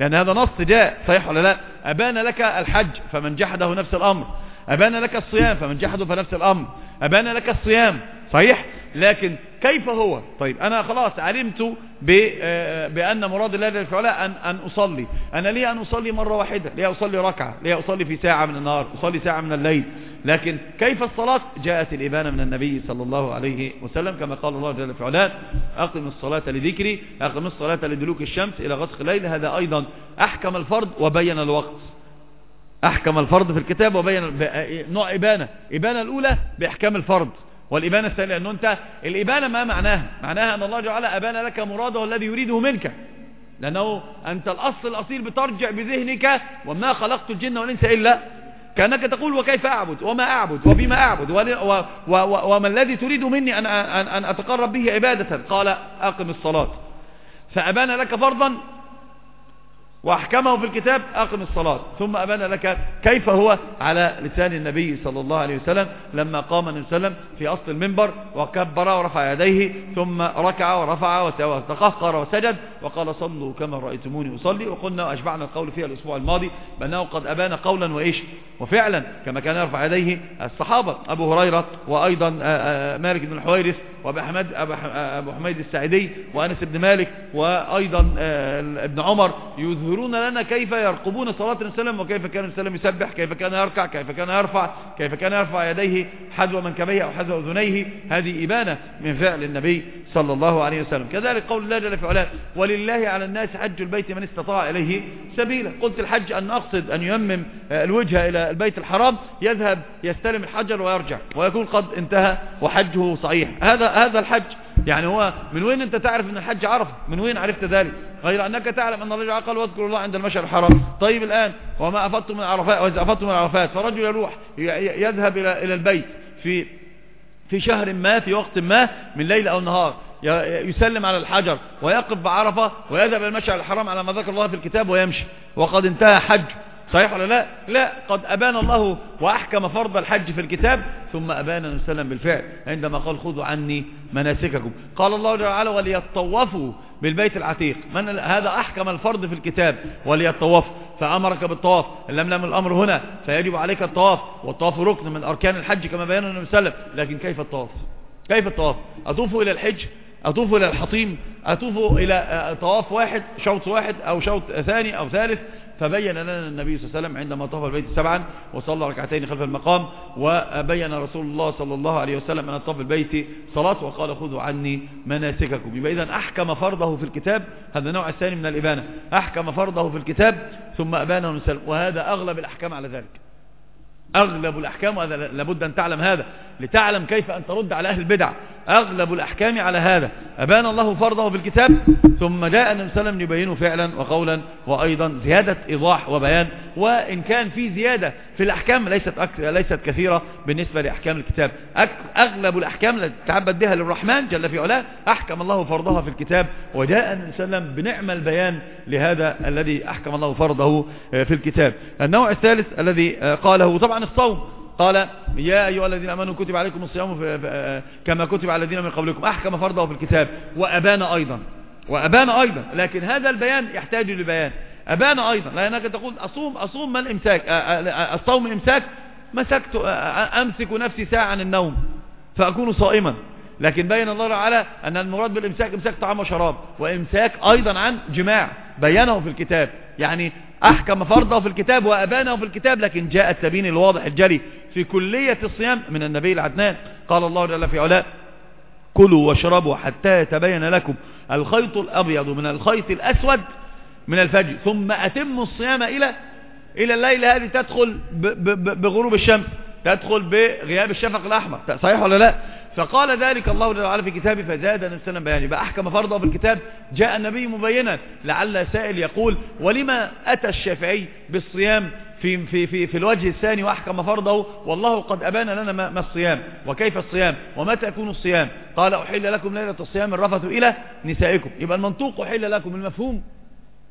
لأن هذا نص جاء، صحيح ولا لا؟ أبان لك الحج فمن جحده نفس الأمر، أبان لك الصيام فمن جحده فنفس الأمر، أبان لك الصيام، صحيح؟ لكن كيف هو؟ طيب أنا خلاص علمت بأن مراد الله جل وعلا أن أصلي. أنا ليه أن أصلي مرة واحدة؟ ليه أصلي ركعة؟ ليه أصلي في ساعة من النهار؟ أصلي ساعة من الليل؟ لكن كيف الصلاة؟ جاءت الإبانة من النبي صلى الله عليه وسلم كما قال الله جل وعلا: أقم الصلاة لذكري، أقم الصلاة لدلوك الشمس إلى غسق الليل. هذا أيضا أحكم الفرض وبين الوقت، أحكم الفرض في الكتاب وبين نوع إبانة. إبانة الأولى بإحكام الفرض، والإبانة الثانية أنه أنت الإبانة ما معناها؟ معناها أن الله جعل أبان لك مراده الذي يريده منك، لأنه أنت الأصل الأصيل بترجع بذهنك: وما خلقت الجن والإنس إلا، كأنك تقول وكيف أعبد وما أعبد وبما أعبد وما الذي تريد مني أن أتقرب به عبادة. قال: أقم الصلاة، فأبان لك فرضا وأحكمه في الكتاب: أقم الصلاة. ثم أبان لك كيف هو على لسان النبي صلى الله عليه وسلم لما قام النبي صلى الله عليه وسلم في أصل المنبر وكبر ورفع يديه ثم ركع ورفع وتقهقر وسجد وقال: صلوا كما رأيتموني أصلي. وقلنا وأشبعنا القول فيها الأسبوع الماضي بأنه قد أبان قولا وإيش وفعلا، كما كان يرفع يديه الصحابة أبو هريرة وأيضا مالك بن الحويرث وأبو حميد الساعدي وأنس بن مالك وأيضا ابن عمر يظهرون لنا كيف يرقبون صلاة النبي صلى الله عليه وسلم، وكيف كان النبي صلى الله عليه وسلم يسبح، كيف كان يركع، كيف كان يرفع، كيف كان يرفع يديه حذو منكبيه أو حذو أذنيه. هذه إبانة من فعل النبي صلى الله عليه وسلم. كذلك قول الله جل وعلا: ولله على الناس حج البيت من استطاع إليه سبيلا. قلت الحج أن أقصد أن يمم الوجهة إلى البيت الحرام، يذهب يستلم الحجر ويرجع ويكون قد انتهى وحجه صحيح. هذا الحج. يعني هو من وين أنت تعرف أن الحج عرفة؟ من وين عرفت ذلك؟ غير أنك تعلم أن الله قال: واذكروا الله عند المشعر الحرام. طيب الآن وما أفضتم من عرفات، وإذا أفضتم من عرفات، فرجل يروح يذهب إلى البيت في شهر ما في وقت ما من ليل أو نهار، يسلم على الحجر ويقف بعرفة ويذهب إلى المشعر الحرام على ما ذكر الله في الكتاب ويمشي وقد انتهى حج، صحيح ولا لا؟ لا، قد أبان الله وأحكم فرض الحج في الكتاب ثم أبان النبي صلى الله عليه وسلم بالفعل عندما قال: خذوا عني مناسككم. قال الله جل وعلا: وليطوفوا بالبيت العتيق. هذا أحكم الفرض في الكتاب وليطوفوا، فأمرك بالطواف. إن لم نعمل الأمر هنا فيجب عليك الطواف، والطواف ركن من أركان الحج كما بيان النبي صلى الله عليه وسلم. لكن كيف الطواف؟ كيف الطواف؟ أطوفوا إلى الحج، أطوفوا إلى الحطيم، أطوفوا إلى طواف واحد، شوط واحد أو شوط ثاني أو ثالث. فبين لنا النبي صلى الله عليه وسلم عندما طاف البيت 7 وصلى ركعتين خلف المقام، وبين رسول الله صلى الله عليه وسلم أن طاف البيت صلاة وقال: خذوا عني مناسككم. يبقى إذن أحكم فرضه في الكتاب. هذا النوع الثاني من الإبانة، أحكم فرضه في الكتاب ثم أبانه النبي صلى الله عليه وسلم. وهذا أغلب الأحكام على ذلك، أغلب الأحكام، وهذا لابد أن تعلم هذا لتعلم كيف أن ترد على أهل البدع. أغلب الأحكام على هذا، أبان الله فرضه في الكتاب ثم جاء النبي صلى الله عليه وسلم يبينه فعلا وقولا، وأيضا زيادة إيضاح وبيان. وإن كان في زيادة في الأحكام ليست كثيرة بالنسبة لأحكام الكتاب. أغلب الأحكام التي تعبد بها للرحمن جل في علاه أحكم الله فرضها في الكتاب، وجاء النبي صلى الله عليه وسلم بنعم البيان لهذا الذي أحكم الله فرضه في الكتاب. النوع الثالث الذي قاله طبعا الصوم، قال: يا أيها الذين آمنوا كتب عليكم الصيام كما كتب على الذين من قبلكم. أحكم فرضه في الكتاب وأبان أيضا. لكن هذا البيان يحتاج لبيان. أبان أيضا، لأنك تقول أصوم ما الإمساك؟ الصوم إمساك، مسكت أمسك نفسي ساعة عن النوم فأكون صائما. لكن بين الله تعالى أن المراد بالإمساك إمساك طعام وشراب، وإمساك أيضا عن جماع، بينه في الكتاب. يعني أحكم فرضه في الكتاب وأبانه في الكتاب، لكن جاء التبيين الواضح الجلي في كلية الصيام من النبي العدنان. قال الله جل في علاه: كلوا واشربوا حتى يتبين لكم الخيط الأبيض من الخيط الأسود من الفجر ثم أتموا الصيام إلى الليل. هذه تدخل بغروب الشمس، تدخل بغياب الشفق الأحمر، صحيح ولا لا؟ فقال ذلك الله جل وعلا في كتابه فزاد النبي صلى الله عليه وسلم بيانه. فأحكم فرضه في الكتاب. جاء النبي مبينا. لعل سائل يقول: ولما أتى الشافعي بالصيام في الوجه الثاني وأحكم فرضه والله قد أبان لنا ما الصيام وكيف الصيام ومتى يكون الصيام؟ قال: أحل لكم ليلة الصيام الرفث إلى نسائكم. يبقى المنطوق أحل لكم، المفهوم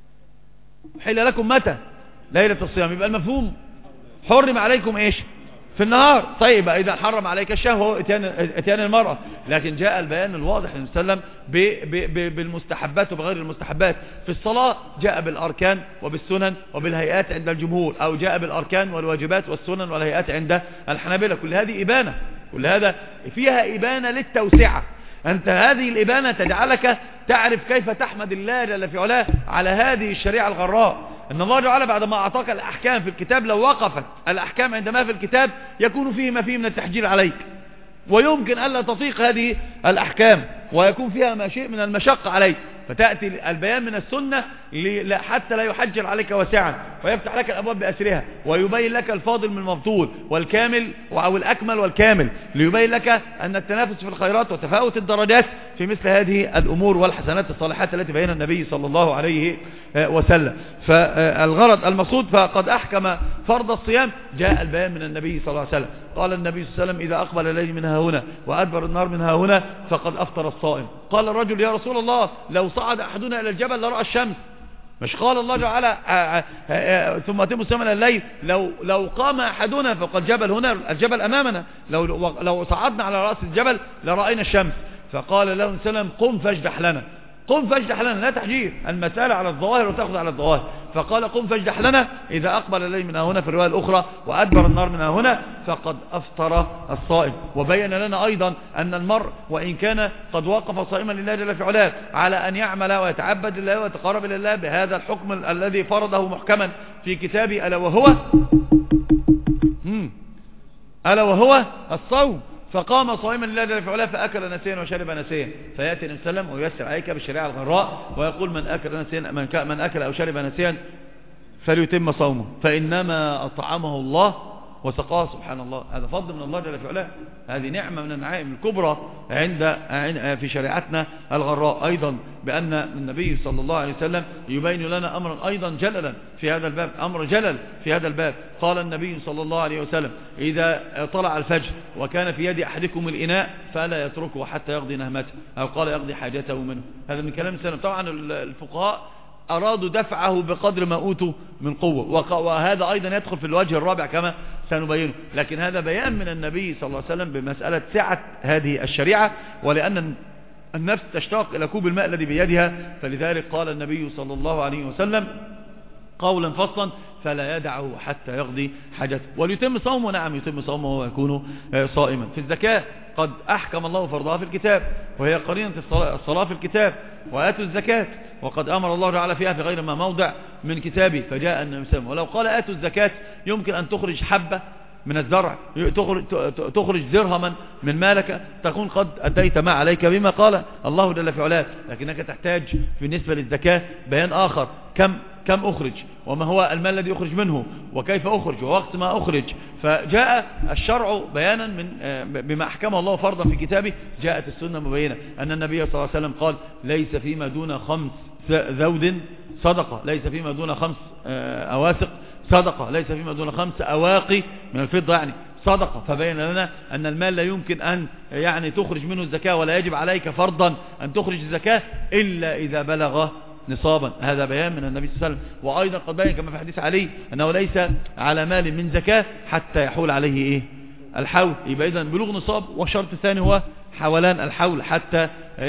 أحل لكم متى؟ ليلة الصيام. يبقى المفهوم حرم عليكم إيش؟ في النهار. طيب إذا حرم عليك الشهوة اتيان المرأة، لكن جاء البيان الواضح للنبي صلى الله عليه وسلم بالمستحبات وبغير المستحبات. في الصلاة جاء بالأركان وبالسنن وبالهيئات عند الجمهور، أو جاء بالأركان والواجبات والسنن والهيئات عند الحنابلة. كل هذه إبانة، كل هذا فيها إبانة للتوسعة. أنت هذه الإبانة تجعلك تعرف كيف تحمد الله جل في علاه على هذه الشريعة الغراء. إن الله تعالى بعدما أعطاك الأحكام في الكتاب، لو وقفت الأحكام عندما في الكتاب يكون فيه ما فيه من التحجير عليك، ويمكن ألا تطيق هذه الأحكام ويكون فيها ما شيء من المشقة عليك، فتأتي البيان من السنة حتى لا يحجر عليك واسعا، ويفتح لك الأبواب بأسرها، ويبين لك الفاضل من المفضول والكامل أو الأكمل والكامل، ليبين لك أن التنافس في الخيرات وتفاوت الدرجات في مثل هذه الأمور والحسنات الصالحات التي بينها النبي صلى الله عليه وسلم. فالغرض المقصود، فقد أحكم فرض الصيام، جاء البيان من النبي صلى الله عليه وسلم. قال النبي صلى الله عليه وسلم: إذا أقبل الليل منها هنا وأدبر النهار منها هنا فقد أفطر الصائم. قال الرجل: يا رسول الله، لو صعد أحدنا إلى الجبل لرأى الشمس. مش قال الله تعالى ثم أتموا الصيام إلى الليل؟ لو قام أحدنا فوق الجبل، هنا الجبل أمامنا، لو صعدنا على رأس الجبل لرأينا الشمس. فقال له وسلم: قم فاجدح لنا، قم فاجدح لنا، لا تحجير، المسألة على الظواهر وتأخذ على الظواهر. فقال: قم فاجدح لنا، إذا أقبل الليل منها هنا في الرواية الأخرى وأدبر النار منها هنا فقد أفطر الصائم. وبين لنا أيضا أن المرء وإن كان قد وقف صائما لله جل في علاه على أن يعمل ويتعبد لله ويتقرب إلى الله بهذا الحكم الذي فرضه محكما في كتابه، ألا وهو الصوم، فقام صائما لله جل في علاه فأكل نسيا وشرب نسيا، فيأتي النبي صلى الله عليه وسلم ويسر عليك بالشريعة الغراء ويقول: من أكل أو شرب نسيا فليتم صومه فإنما أطعمه الله وسقاه. سبحان الله، هذا فضل من الله جل في علاه، هذه نعمة من النعائم الكبرى في شريعتنا الغراء. أيضا بأن النبي صلى الله عليه وسلم يبين لنا أمرا أيضا جللا في هذا الباب، أمر جلل في هذا الباب. قال النبي صلى الله عليه وسلم: إذا طلع الفجر وكان في يد أحدكم الإناء فلا يتركه حتى يقضي نهمته، أو قال يقضي حاجته منه. هذا من كلام السلام. طبعا الفقهاء أرادوا دفعه بقدر ما أوتوا من قوة، وهذا أيضا يدخل في الوجه الرابع كما سنبينه. لكن هذا بيان من النبي صلى الله عليه وسلم بمسألة سعة هذه الشريعة، ولأن النفس تشتاق إلى كوب الماء الذي بيدها، فلذلك قال النبي صلى الله عليه وسلم قولا فصلا: فلا يدعه حتى يقضي حاجته وليتم صومه. نعم، يتم صومه ويكون صائما. في الزكاة قد أحكم الله فرضها في الكتاب، وهي قرينة الصلاة في الكتاب، وآتوا الزكاة، وقد أمر الله تعالى فيها في غير ما موضع من كتابه. فجاء النبي صلى الله عليه وسلم ولو قال آتوا الزكاة يمكن أن تخرج حبة من الزرع، تخرج درهما من مالك، تكون قد أديت ما عليك بما قال الله جل في علاه. لكنك تحتاج بالنسبة للزكاة بيان آخر: كم أخرج، وما هو المال الذي أخرج منه، وكيف أخرج، ووقت ما أخرج. فجاء الشرع بيانا بما أحكمه الله فرضا في كتابه. جاءت السنة مبينة أن النبي صلى الله عليه وسلم قال: ليس فيما دون 5 ذود صدقة، ليس فيما دون 5 أواسق صدقة، ليس فيما دون 5 أواقي من الفضة يعني صدقة. فبين لنا أن المال لا يمكن أن تخرج منه الزكاة، ولا يجب عليك فرضا أن تخرج الزكاة إلا إذا بلغ نصابا. هذا بيان من النبي صلى الله عليه وسلم. وأيضا قد بين كما في حديث علي أنه ليس على مال من زكاة حتى يحول عليه الحول. يبقى إذن بلوغ نصاب، والشرط الثاني هو حولان الحول حتى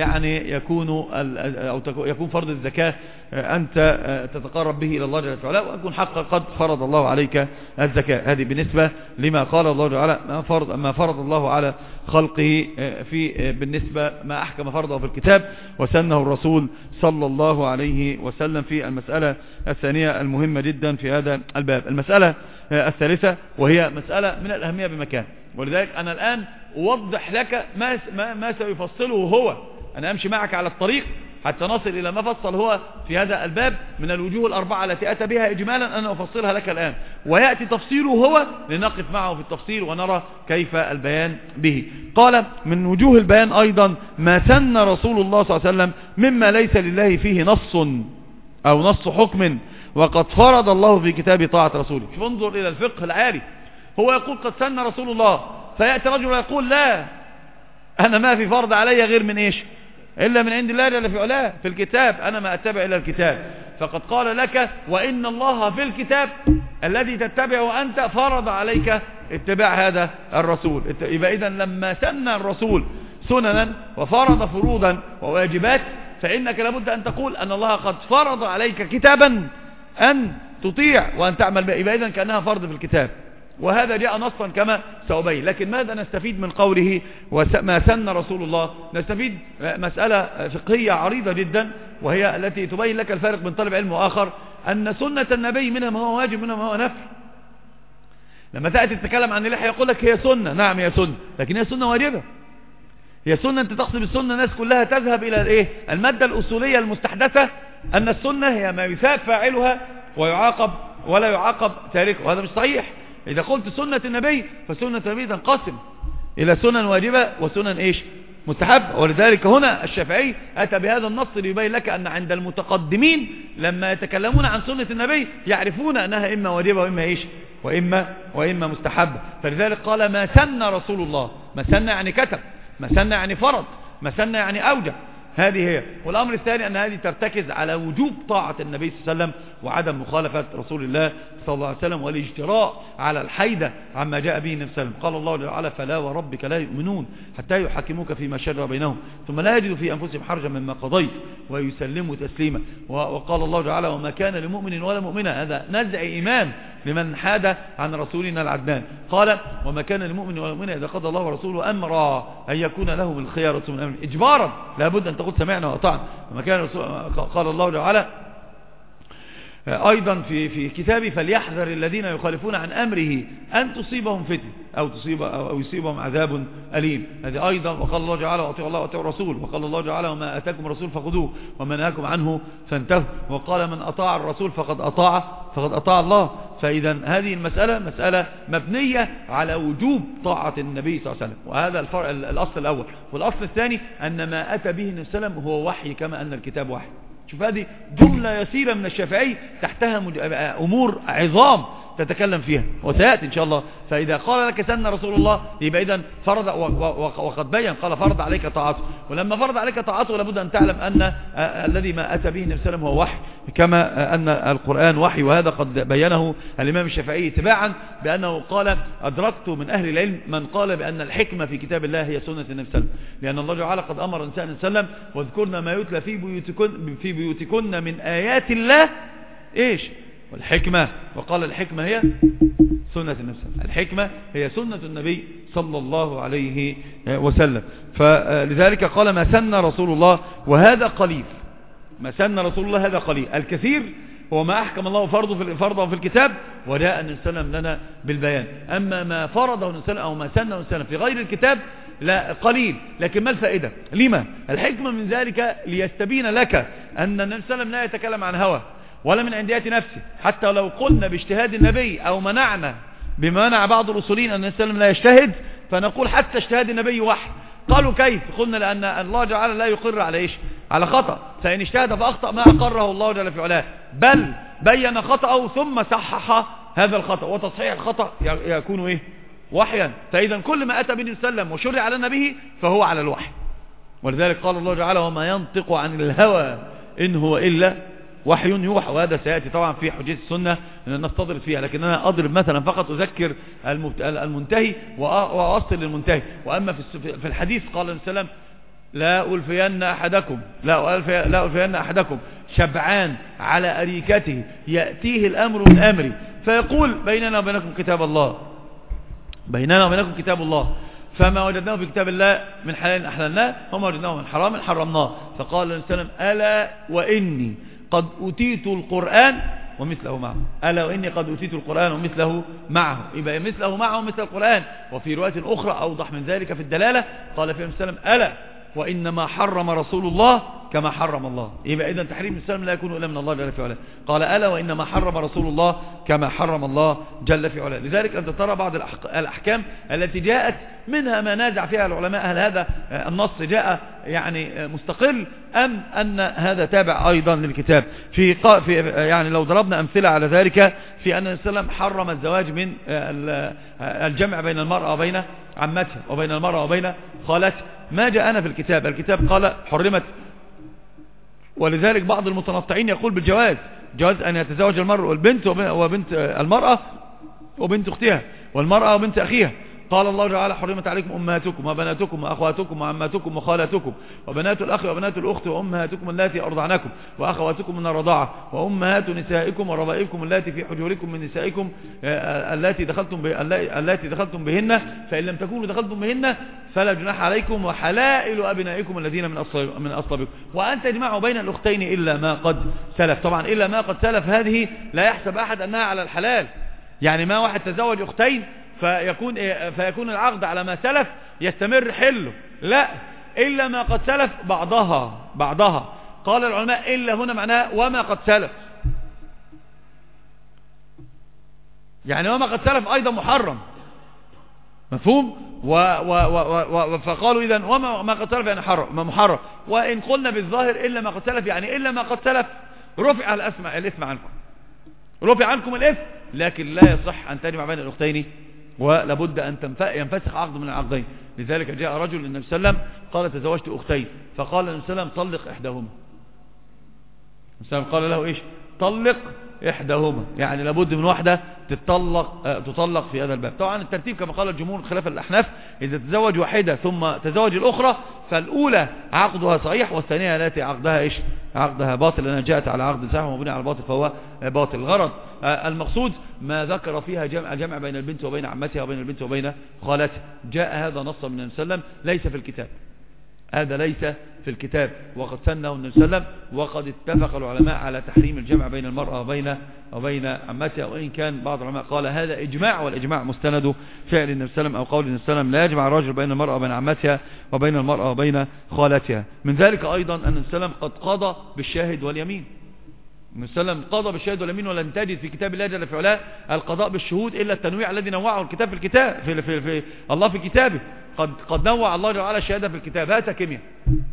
يكون فرض الزكاة أنت تتقرب به إلى الله جل وعلا، ويكون حقا قد فرض الله عليك الزكاة. هذه بالنسبة لما قال الله تعالى ما فرض الله على خلقه بالنسبة ما أحكم فرضه في الكتاب وسنه الرسول صلى الله عليه وسلم في المسألة الثانية المهمة جدا في هذا الباب. المسألة الثالثة، وهي مسألة من الأهمية بمكان، ولذلك أنا الآن أوضح لك ما سيفصله هو. أنا أمشي معك على الطريق حتى نصل إلى ما فصل هو في هذا الباب من الوجوه الأربعة التي أتى بها إجمالا. أنا أفصلها لك الآن، ويأتي تفصيله هو لنقف معه في التفصيل ونرى كيف البيان به. قال: من وجوه البيان أيضا ما سن رسول الله صلى الله عليه وسلم مما ليس لله فيه نص أو نص حكم، وقد فرض الله في كتابه طاعة رسوله. شوف، انظر إلى الفقه العالي. هو يقول قد سن رسول الله، فيأتي رجل ويقول: لا، أنا ما في فرض علي غير من إيش؟ إلا من عند الله جل في علاه في الكتاب، أنا ما أتبع إلا الكتاب. فقد قال لك وإن الله في الكتاب الذي تتبعه أنت فرض عليك اتباع هذا الرسول. يبقى إذن لما سن الرسول سننا وفرض فروضا وواجبات فإنك لابد أن تقول أن الله قد فرض عليك كتابا أن تطيع وأن تعمل به. يبقى إذن كأنها فرض في الكتاب، وهذا جاء نصا كما سأبين. لكن ماذا نستفيد من قوله وما سن رسول الله؟ نستفيد مسألة فقهية عريضة جدا، وهي التي تبين لك الفارق بين طالب علم وآخر، أن سنة النبي منها ما هو واجب منها ما هو نفل. لما تأتي تتكلم عن اللحية يقول لك هي سنة، نعم هي سنة، لكن هي سنة واجبة. هي سنة أنت تقصد بالسنة الناس كلها تذهب إلى إيه؟ المادة الأصولية المستحدثة أن السنة هي ما يثاب فاعلها ويعاقب ولا يعاقب تاركه، وهذا مش صحيح. إذا قلت سنة النبي فسنة النبي تنقسم إلى سنن واجبة وسنن إيش؟ مستحب. ولذلك هنا الشافعي أتى بهذا النص ليبين لك أن عند المتقدمين لما يتكلمون عن سنة النبي يعرفون أنها إما واجبة وإما إيش؟ وإما مستحبة. فلذلك قال ما سن رسول الله. ما سن يعني كتب، ما سن يعني فرض، ما سن يعني أوجب. هذه هي. والأمر الثاني أن هذه ترتكز على وجوب طاعة النبي صلى الله عليه وسلم وعدم مخالفة رسول الله صلى الله عليه وسلم والاجتراء على الحيدة عما جاء به النبي صلى الله عليه وسلم. قال الله تعالى فلا وربك لا يؤمنون حتى يحكموك فيما شجر بينهم ثم لا يجدوا في أنفسهم حرجا مما قضيت ويسلموا تسليما. وقال الله تعالى وما كان لمؤمن ولا مؤمنة، هذا نزع إيمان لمن حاد عن رسولنا العدنان. قال وما كان لمؤمن ولا مؤمنة إذا قضى الله ورسوله أمرا أن يكون لهم الخيارة من أمره إجبارا، لابد أن تقول سمعنا وأطعنا. وما كان قال الله تعالى أيضا في كتابه فليحذر الذين يخالفون عن أمره أن تصيبهم فتنة أو يصيبهم عذاب أليم. هذه أيضا. وقال الله تعالى وأطيعوا الله وأطيعوا الرسول. وقال الله تعالى وما آتاكم الرسول فخذوه وما نهاكم عنه فانتهوا. وقال من أطاع الرسول فقد أطاع الله. فإذا هذه المسألة مسألة مبنية على وجوب طاعة النبي صلى الله عليه وسلم، وهذا الأصل الأول. والأصل الثاني أن ما أتى به النبي صلى الله عليه وسلم هو وحي كما أن الكتاب وحي. شوف هذه جملة يسيرة من الشافعي تحتها أمور عظام تتكلم فيها وسيأتي إن شاء الله. فإذا قال لك سن رسول الله يبقى إذن فرض، وقد بيّن قال فرض عليك طاعته. ولما فرض عليك طاعته لابد أن تعلم أن الذي ما أتى به النبي صلى الله عليه وسلم هو وحي كما أن القرآن وحي. وهذا قد بيّنه الإمام الشافعي اتباعا بأنه قال أدركت من أهل العلم من قال بأن الحكمة في كتاب الله هي سنة النبي صلى الله عليه وسلم، لأن الله تعالى قد أمر النبي صلى الله عليه وسلم واذكرن ما يتلى في بيوتكن من آيات الله إيش؟ والحكمة. وقال الحكمة هي سنة النبي، الحكمة هي سنة النبي صلى الله عليه وسلم. فلذلك قال ما سن رسول الله، وهذا قليل. ما سن رسول الله هذا قليل. الكثير هو ما أحكم الله فرضه في الكتاب وجاء النبي صلى الله عليه وسلم لنا بالبيان. أما ما فرضه النبي صلى الله عليه وسلم أو ما سنه النبي صلى الله عليه وسلم في غير الكتاب لا قليل. لكن ما الفائدة؟ لما؟ الحكمة من ذلك ليستبين لك أن النبي صلى الله عليه وسلم لا يتكلم عن هوى ولا من عنديات نفسه. حتى لو قلنا باجتهاد النبي أو منعنا بما منع بعض الرسولين أن النبي صلى الله عليه وسلم لا يجتهد، فنقول حتى اجتهاد النبي وحي. قالوا كيف؟ قلنا لأن الله تعالى لا يقر على إيش؟ على خطأ. فإن اجتهد فأخطأ ما أقره الله جل في علاه، بل بين خطأه ثم صحح هذا الخطأ، وتصحيح الخطأ يكون إيه؟ وحيا. فإذا كل ما أتى به النبي صلى الله عليه وسلم وشرع على نبيه فهو على الوحي. ولذلك قال الله تعالى وما ينطق عن الهوى إن هو إلا وحي يوحى. وهذا سيأتي طبعا في حجية السنة أن نستضرب فيها، لكن أنا أضرب مثلا فقط أذكر المنتهي وأصل للمنتهي. وأما في الحديث قال النبي صلى الله عليه وسلم لا ألفين أحدكم شبعان على أريكته يأتيه الأمر من أمري فيقول بيننا وبينكم كتاب الله، بيننا وبينكم كتاب الله، فما وجدناه في كتاب الله من حلال أحللناه وما وجدناه من حرام حرمناه. فقال النبي صلى الله عليه وسلم ألا وإني قد أتيت القرآن ومثله معه. ألا وإني قد أتيت القرآن ومثله معه. يبقى مثله معه مثل القرآن. وفي رواية أخرى أوضح من ذلك في الدلالة قال فيها النبي صلى الله عليه وسلم ألا وإنما حرم رسول الله كما حرم الله. يبقى إذن تحريم السلم لا يكون إلا من الله جل في علاه. قال ألا وإنما حرم رسول الله كما حرم الله جل في علاه. لذلك أنت ترى بعض الأحكام التي جاءت منها ما نازع فيها العلماء، هل هذا النص جاء يعني مستقل أم أن هذا تابع أيضا للكتاب. يعني لو ضربنا أمثلة على ذلك في أن السلام حرم الزواج من الجمع بين المرأة وبين عمتها وبين المرأة وبين خالتها. ما جاءنا في الكتاب؟ الكتاب قال حرمت. ولذلك بعض المتنطعين يقول بالجواز، جواز أن يتزوج المرء والبنت وبنت المرأة وبنت أختها والمرأة وبنت أخيها. قال الله تعالى حرمت عليكم أمهاتكم وبناتكم وأخواتكم وعماتكم وخالاتكم وبنات الأخ وبنات الأخت وأمهاتكم اللاتي أرضعنكم وأخواتكم من الرضاعة وأمهات نسائكم وربائبكم اللاتي في حجوركم من نسائكم اللاتي دخلتم بهن، فإن لم تكونوا دخلتم بهن فلا جناح عليكم وحلائل أبنائكم الذين من أصلابكم وأن تجمعوا بين الأختين إلا ما قد سلف. طبعا إلا ما قد سلف هذه لا يحسب أحد أنها على الحلال، يعني ما واحد تزوج أختين فيكون العقد على ما سلف يستمر حله، لا، إلا ما قد سلف بعضها. قال العلماء إلا هنا معناه وما قد سلف، يعني وما قد سلف أيضا محرم، مفهوم؟ فقالوا إذن وما قد سلف يعني محرم. وإن قلنا بالظاهر إلا ما قد سلف يعني إلا ما قد سلف رفع الإثم عنكم، رفع عنكم الإثم، لكن لا يصح أن تجمع بين الأختين ولابد أن ينفسخ عقد من العقدين. لذلك جاء رجل للنبي صلى الله عليه وسلم قال تزوجت أختين، فقال النبي صلى الله عليه وسلم طلق إحداهما. النبي قال له إيش؟ طلق إحداهما، يعني لابد من واحدة تطلق في هذا الباب. طبعا الترتيب كما قال الجمهور خلاف الأحناف، إذا تزوج واحدة ثم تزوج الأخرى فالأولى عقدها صحيح والثانية التي عقدها إيش؟ عقدها باطل، لأنها جاءت على عقد صحيح ومبني على الباطل فهو باطل. الغرض المقصود ما ذكر فيها جمع بين البنت وبين عمتها وبين البنت وبين خالتها. جاء هذا نصا من النبي صلى الله عليه وسلم ليس في الكتاب، هذا ليس في الكتاب، وقد سنه النبي صلى الله عليه وسلم. وقد اتفق العلماء على تحريم الجمع بين المرأة وبين عمتها، وإن كان بعض العلماء قال هذا إجماع، والإجماع مستند فعل النبي صلى الله عليه وسلم أو قول النبي صلى الله عليه وسلم لا يجمع الرجل بين المرأة وبين عمتها وبين المرأة وبين خالتها. من ذلك أيضا أن النبي صلى الله عليه وسلم قد قضى بالشاهد واليمين. النبي صلى الله عليه وسلم قضى بالشهادة واليمين، ولن تجد في كتاب الله جل في علاه القضاء بالشهود إلا التنويع الذي نوعه الكتاب في الله في كتابه. قد نوع الله جل وعلا الشهادة في الكتاب. هات كيمياء،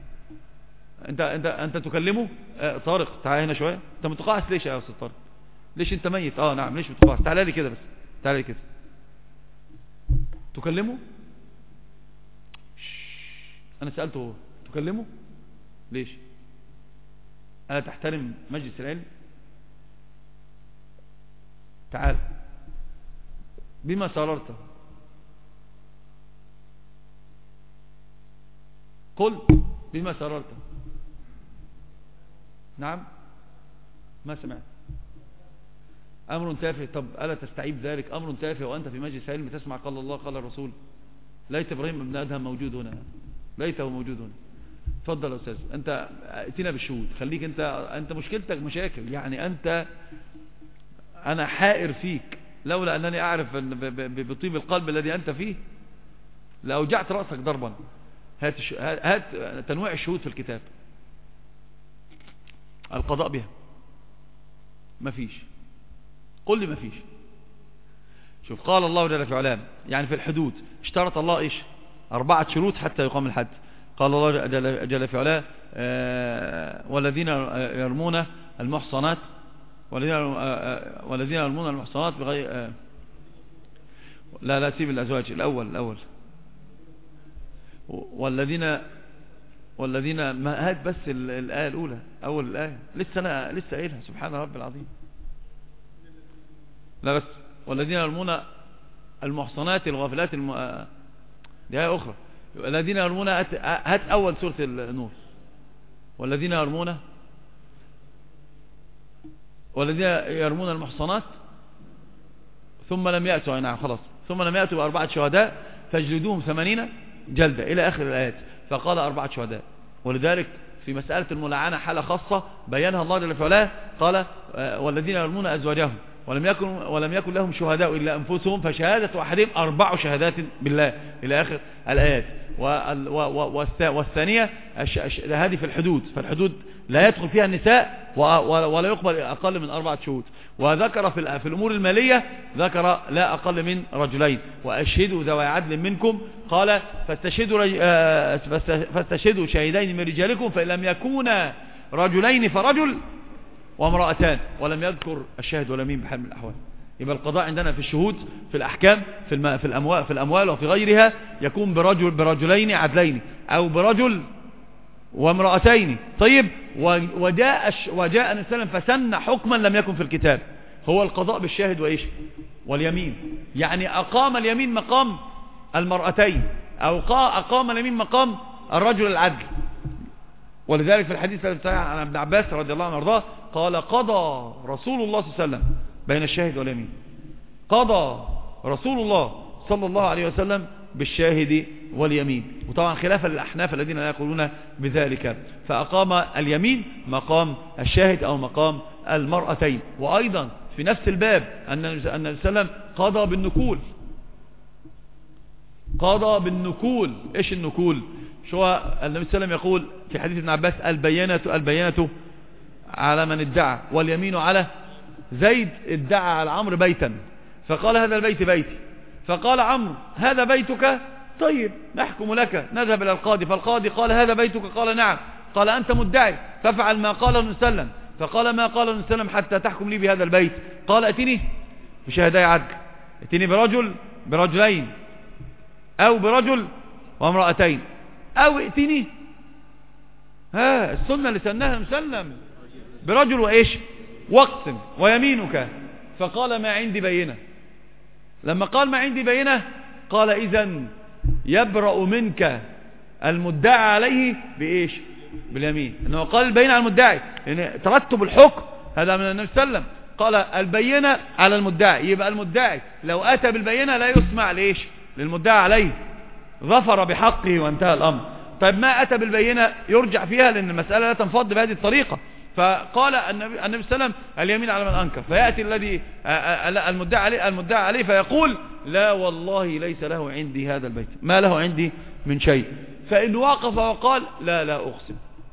انت تكلمه طارق تعال هنا شوية. انت متقاعس ليش يا استاذ طارق؟ ليش انت ميت؟ نعم ليش متقاعس؟ تعال لي كده بس، تعال لي كده. تكلمه؟ انا سألته هو تكلمه ليش؟ ألا تحترم مجلس العلم؟ تعال. بما سررت قل بما سررت. نعم ما سمعت. أمر تافه. طب ألا تستعيب ذلك؟ أمر تافه وأنت في مجلس علم تسمع قال الله قال الرسول. ليت إبراهيم بن أدهم موجود هنا، ليته موجود هنا. تفضل يا أستاذ، أنت ائتنا بالشهود. خليك أنت مشكلتك مشاكل، يعني أنا حائر فيك، لولا أنني أعرف بطيب القلب الذي أنت فيه لأوجعت رأسك ضربا. هات تنويع الشهود في الكتاب، القضاء بها مفيش. قل لي مفيش. شوف قال الله جل في علام يعني في الحدود اشترط الله إيش؟ 4 شروط حتى يقام الحد. قال الله جل في علاه والذين يرمون المحصنات والذين يرمون المحصنات بغير لا سيب الأزواج الأول والذين ما هات بس الآية الأولى، أول الآية لسه قايلها سبحان رب العظيم. لا بس والذين يرمون المحصنات الغافلات دي آية أخرى. الذين يرمون هات أول سورة النور. والذين يرمون المحصنات ثم لم يأتوا، نعم خلاص، ثم لم يأتوا ب4 شهداء فاجلدوهم 80 جلدة إلى آخر الآيات. فقال 4 شهداء. ولذلك في مسألة الملعنة حالة خاصة بينها الله جل وعلا، قال والذين يرمون أزواجهم ولم يكن لهم شهداء إلا أنفسهم فشهادة أحدهم 4 شهادات بالله إلى آخر الآيات. والثانية هذه في الحدود، فالحدود لا يدخل فيها النساء ولا يقبل أقل من 4 شهود. وذكر في الأمور المالية ذكر لا أقل من رجلين، وأشهدوا ذوي عدل منكم، قال فاستشهدوا شهيدين من رجالكم فإن لم يكونا رجلين فرجل وامرأتان، ولم يذكر الشاهد واليمين بحال من الأحوال. يبقى القضاء عندنا في الشهود في الأحكام في الأموال وفي غيرها يكون برجلين عدلين أو برجل وامرأتين. طيب، وجاء النبي صلى الله عليه وسلم فسن حكما لم يكن في الكتاب، هو القضاء بالشاهد وإيش واليمين. يعني أقام اليمين مقام المرأتين، أو أقام اليمين مقام الرجل العدل. ولذلك في الحديث عن ابن عباس رضي الله عنه وارضاه قال قضى رسول الله صلى الله عليه وسلم بين الشاهد واليمين، قضى رسول الله صلى الله عليه وسلم بالشاهد واليمين. وطبعا خلافا للأحناف الذين لا يقولون بذلك، فأقام اليمين مقام الشاهد أو مقام المرأتين. وأيضا في نفس الباب أن النبي صلى الله عليه وسلم قضى بالنكول، قضى بالنكول. إيش النكول؟ شو النبي صلى الله عليه وسلم يقول في حديث ابن عباس البينة على من ادعى واليمين على زيد ادعى على عمرو بيتا، فقال هذا البيت بيتي، فقال عمرو هذا بيتك، طيب نحكم لك، نذهب إلى القاضي، فالقاضي قال هذا بيتك، قال نعم، قال أنت مدعي، فافعل ما قاله النبي صلى الله عليه وسلم، فقال ما قاله النبي صلى الله عليه وسلم حتى تحكم لي بهذا البيت، قال اتني بشهداء عدل، اتني برجلين أو برجل وامرأتين، أو ائتني السنة اللي سنها النبي صلى الله عليه وسلم برجل وإيش واقسم ويمينك، فقال ما عندي بينة. لما قال ما عندي بينة قال إذن يبرأ منك المدعى عليه بإيش باليمين، إنه قال البينة على المدعي، يعني ترتب الحكم هذا من النبي صلى الله عليه وسلم، قال البينة على المدعي، يبقى المدعي لو أتى بالبينة لا يسمع لإيش للمدعى عليه، ظفر بحقه وانتهى الأمر. طيب ما أتى بالبينة يرجع فيها لأن المسألة لا تنفض بهذه الطريقة، فقال النبي صلى الله عليه وسلم اليمين على من أنكر، فيأتي الذي المدعى عليه فيقول لا والله ليس له عندي هذا البيت، ما له عندي من شيء، فإن وقف وقال لا أقسم،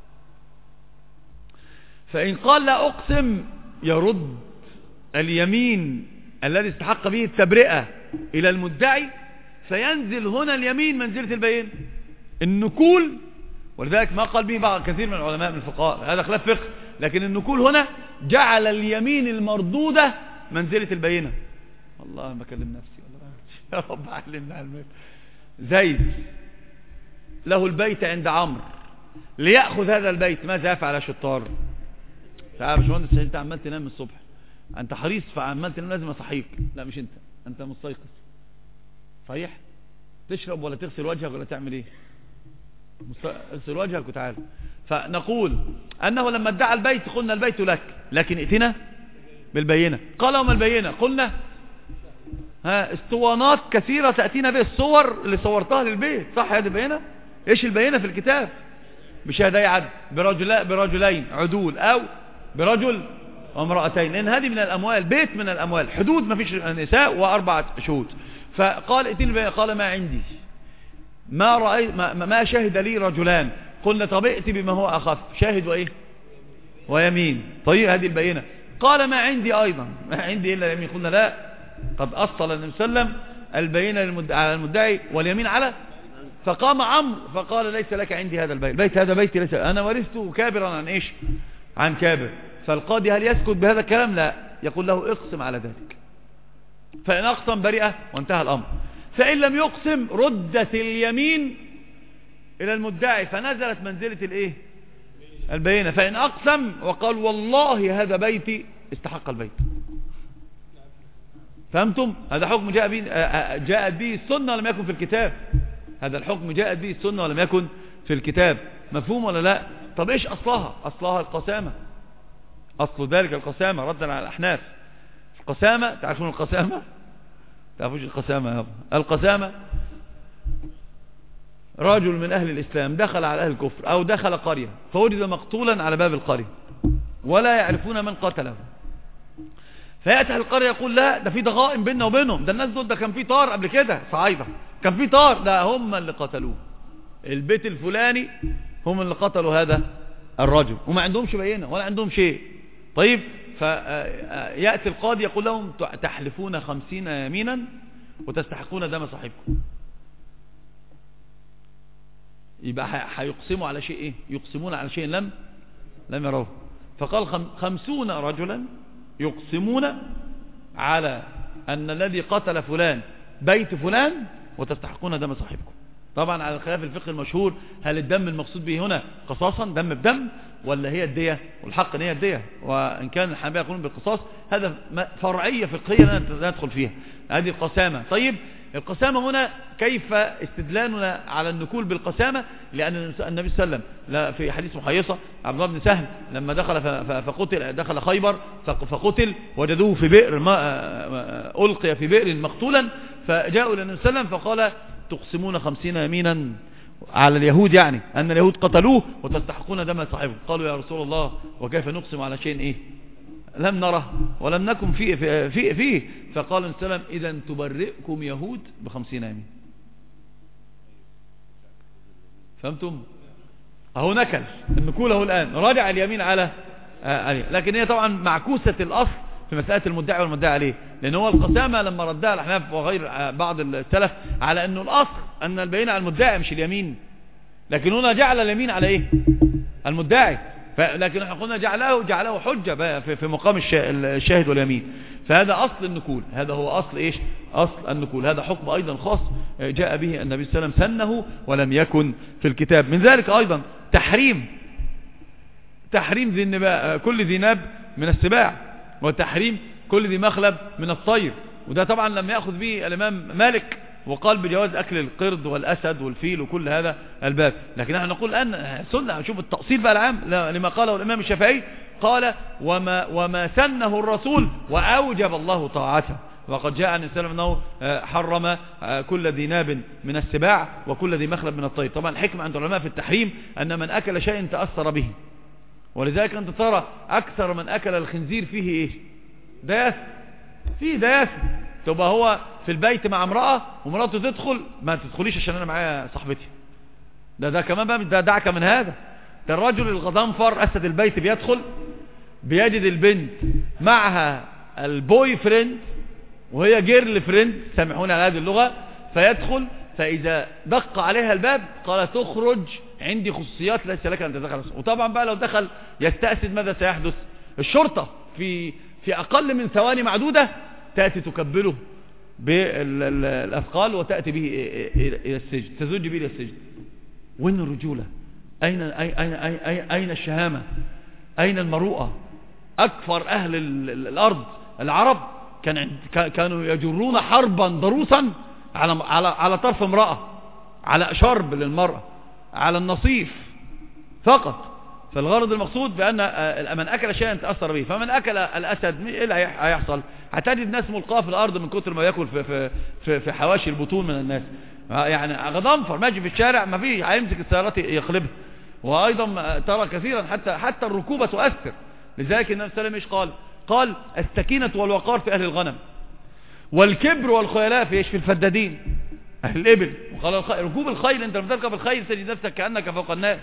فإن قال لا أقسم يرد اليمين الذي استحق به التبرئة إلى المدعي، فينزل هنا اليمين منزلة البينة النكول. ولذلك ما قال به بعض كثير من العلماء من الفقهاء، هذا خلاف فقه، لكن النكول هنا جعل اليمين المردودة منزلة البينة. والله ما كلم نفسي والله يا رب علمنا علمك. زيد له البيت عند عمرو، ليأخذ هذا البيت ماذا يفعل يا شطار؟ تعال يا باشمهندس، انت عمال تنام من الصبح، انت حريص فعمال تنام، لازم اصحيك. لا مش انت مستيقظ صحيح، تشرب ولا تغسل وجهك ولا تعمل ايه؟ اغسل وجهك وتعال. فنقول انه لما ادعى البيت قلنا البيت لك، لكن ائتنا بالبينة. قال وما البينة؟ قلنا اسطوانات كثيرة تأتينا به، الصور اللي صورتها للبيت، صح هذه البينة؟ ايش البينة في الكتاب؟ بشهداء عدل، برجلين عدول، او برجل وامرأتين، لان هذه من الاموال، بيت من الاموال، حدود ما فيش نساء و4 شهود. فقال ائتني بالبينة، قال ما عندي، ما رأيت ما شهد لي رجلان. قلنا طب ائتي بما هو أخف، شاهد وإيه ويمين. طيب هذه البينة. قال ما عندي أيضا، ما عندي إلا اليمين. قلنا لا، قد أصل النبي صلى الله عليه وسلم البينة على المدعي واليمين على، فقام عمرو فقال ليس لك عندي هذا البيت، هذا بيتي، ليس أنا ورثته كابرا عن إيش عن كابر. فالقاضي هل يسكت بهذا الكلام؟ لا، يقول له اقسم على ذلك، فإن أقسم برئة وانتهى الأمر، فإن لم يقسم ردت اليمين إلى المدعي فنزلت منزلة الإيه البينة. فإن أقسم وقال والله هذا بيتي استحق البيت. فهمتم؟ هذا حكم جاءت به السنة ولم يكن في الكتاب، هذا الحكم جاءت به السنة ولم يكن في الكتاب. مفهوم ولا لا؟ طب إيش أصلها القسامة، أصل ذلك القسامة ردا على الأحناف. القسامة تعرفون القسامة؟ تعرفوش القسامة؟ القسامة رجل من أهل الإسلام دخل على أهل الكفر أو دخل قرية فوجد مقتولا على باب القرية ولا يعرفون من قتله، فيأتي أهل القرية يقول لا ده في ضغائن بيننا وبينهم، ده الناس دول ده كان في طار قبل كده صعيدة، كان في طار، ده هم اللي قتلوه، البيت الفلاني هم اللي قتلوا هذا الرجل، وما عندهمش بينة ولا عندهم شيء. طيب فيأتي القاضي يقول لهم تحلفون 50 يمينا وتستحقون دم صاحبكم. يبقى هيقسموا على شيء ايه؟ يقسمون على شيء لم يروه. فقال 50 رجلا يقسمون على أن الذي قتل فلان بيت فلان وتستحقون دم صاحبكم. طبعا على خلاف الفقه المشهور، هل الدم المقصود به هنا قصاصا دم بدم ولا هي الدية؟ والحق ان هي الدية، وان كان الحنابلة يقولون بالقصاص، هذا فرعية فقهية لا ندخل فيها، هذه القسامة. طيب القسامة هنا كيف استدلالنا على النكول بالقسامة؟ لأن النبي صلى الله عليه وسلم في حديث محيصة عبد الله بن سهل لما دخل خيبر فقتل، وجدوه في بئر ألقي في بئر مقتولا، فجاءوا إلى النبي صلى الله عليه وسلم فقال تقسمون 50 يمينا على اليهود، يعني أن اليهود قتلوه وتستحقون دم صاحبه. قالوا يا رسول الله وكيف نقسم على شيء إيه لم نره ولم نكن فيه. فقال النبي صلى الله عليه وسلم إذا تبرئكم يهود ب50 يمين. فهمتم؟ أهو نكل النكول أهو الآن راجع اليمين عليه، لكن هي طبعا معكوسة الأصل في مسألة المدعي والمدعي عليه، لأن هو القسامة لما ردها الأحناف وغير بعض السلف على أنه الأصل أن البينة على المدعي مش اليمين، لكن هنا جعل اليمين على إيه؟ المدعي. لكن احنا قلنا جعله حجة في مقام الشاهد واليمين. فهذا أصل النكول، هذا هو أصل إيش؟ أصل النكول. هذا حكم أيضا خاص جاء به النبي صلى الله عليه وسلم سنه ولم يكن في الكتاب. من ذلك أيضا تحريم كل ذي ناب من السباع، وتحريم كل ذي مخلب من الطير، وده طبعا لم يأخذ به الإمام مالك وقال بجواز أكل القرد والأسد والفيل وكل هذا الباب. لكن نحن نقول الآن سنة، نشوف التأصيل بقى العام لما قاله الإمام الشافعي، قال وما سنه الرسول وأوجب الله طاعته. وقد جاء عن السلام أنه حرم كل ذي ناب من السباع وكل ذي مخلب من الطير. طبعا الحكمة عند العلماء في التحريم أن من أكل شيء تأثر به، ولذلك أنت ترى أكثر من أكل الخنزير فيه إيه؟ دياس. تبقى هو في البيت مع امرأة ومراته تدخل، ما تدخليش عشان أنا معايا صاحبتي، ده كمان بقى، ده دعك من هذا. ده الرجل الغضنفر أسد البيت بيدخل بيجد البنت معها البوي فريند وهي جيرل فريند، سامحوني على هذه اللغة، فيدخل فإذا دق عليها الباب قال تخرج عندي خصوصيات ليس لك أن تدخل. وطبعا بقى لو دخل يستأسد ماذا سيحدث؟ الشرطة في أقل من ثواني معدودة تأتي تكبله بالأثقال وتأتي به إلى السجن، تزوج به إلى السجن. وين الرجولة؟ أين الشهامة؟ أين المروءة؟ أكثر أهل الأرض العرب كانوا يجرون حربا ضروسا على طرف امرأة، على شرب للمرأة، على النصيف فقط. فالغرض المقصود بأن من أكل شيئا تأثر به. فمن أكل الأسد إيه اللي هيحصل؟ هتجد ناس ملقاه في الأرض من كتر ما يأكل في حواشي البطون من الناس. يعني غضنفر ماشي في الشارع ما فيه، هيمسك السيارات يقلبها. وأيضا ترى كثيرا حتى الركوبة تؤثر. لذلك النبي صلى الله عليه وسلم قال السكينة والوقار في أهل الغنم، والكبر والخيلاء في الفدادين أهل الإبل. وقال ركوب الخيل، أنت لما تركب الخيل تجد نفسك كأنك فوق الناس.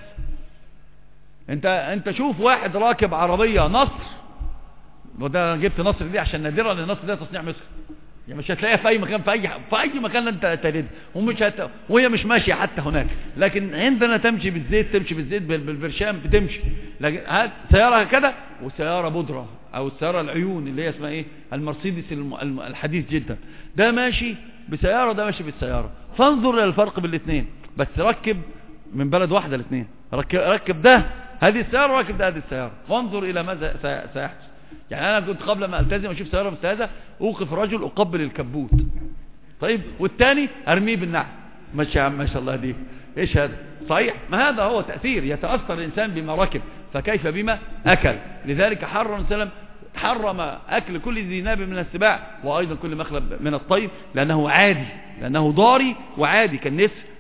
انت شوف واحد راكب عربية نصر، وده جبت نصر دي عشان نادرا لان النصر ده تصنيع مصر، يعني مش هتلاقيها في اي مكان، في اي مكان انت تريد، وهي مش ماشية حتى هناك. لكن عندنا تمشي بالزيت بالبرشام بتمشي. لكن هات سيارة كده وسيارة بودرة او السيارة العيون اللي هي اسمها ايه، المرسيدس الحديث جدا، ده ماشي بسيارة ده ماشي بالسيارة. فانظر الى الفرق بالاثنين، بس ركب من بلد واحدة الاثنين، ركب ده هذه السيارة وركب ده هذه السيارة، وانظر إلى ماذا سيحدث. يعني أنا كنت قبل ما ألتزم أشوف سيارة مستهزة أوقف رجل أقبل الكبوت، طيب، والتاني أرميه بالنعم. ماشي يا عم ما شاء الله دي إيش هذا؟ صحيح، ما هذا هو تأثير، يتأثر الإنسان بما ركب فكيف بما أكل. لذلك حرم أكل كل ذي ناب من السباع، وأيضا كل مخلب من الطير، لأنه عادي، لأنه ضاري وعادي كالنسر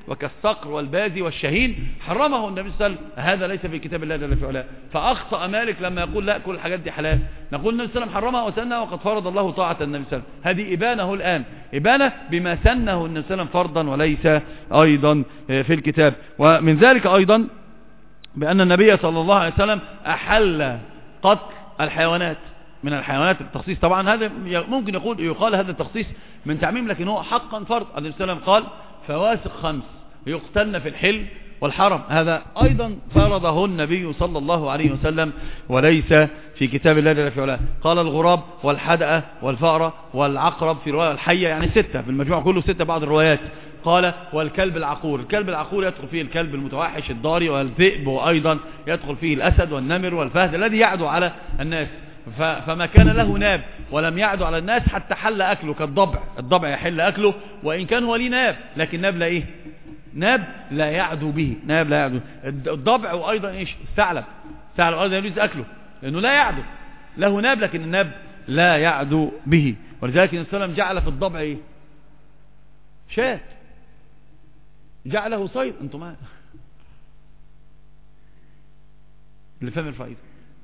وكالصقر والبازي والشهين حرمه النبي صلى الله عليه وسلم. هذا ليس في كتاب الله جل في علاه. فأخطأ مالك لما يقول لا كل الحاجات دي حلال. نقول النبي صلى الله عليه وسلم حرمها وسنها وقد فرض الله طاعة النبي صلى الله عليه وسلم. هذه إبانة الآن، إبانة بما سنه النبي صلى الله عليه وسلم فرضا وليس أيضا في الكتاب. ومن ذلك أيضا بأن النبي صلى الله عليه وسلم أحل قتل الحيوانات. من الحيوانات التخصيص طبعا هذا ممكن يقال هذا التخصيص من تعميم، لكن هو حقا فرض. النبي صلى الله عليه وسلم قال فواسق 5 يقتلن في الحل والحرم. هذا أيضا فرضه النبي صلى الله عليه وسلم وليس في كتاب الله جل في علاه. قال الغراب والحدقة والفأرة والعقرب في رواية الحية، يعني 6 بالمجموع كله 6 بعض الروايات. قال والكلب العقور. الكلب العقور يدخل فيه الكلب المتوحش الضاري والذئب، وأيضا يدخل فيه الأسد والنمر والفهد الذي يعدو على الناس. فما كان له ناب ولم يعدو على الناس حتى حل أكله كالضبع. الضبع يحل أكله وإن كان هو ليه ناب، لكن ناب لا إيه؟ ناب لا يعدو به. ناب لا يعدو. الضبع وأيضا إيش؟ الثعلب. الثعلب أيضا يجوز أكله لأنه لا يعدو، له ناب لكن الناب لا يعدو به. ولذلك النبي صلى الله عليه وسلم جعل في الضبع إيه؟ شاة، جعله صيد. أنتم معنا اللي فاهم الفائدة،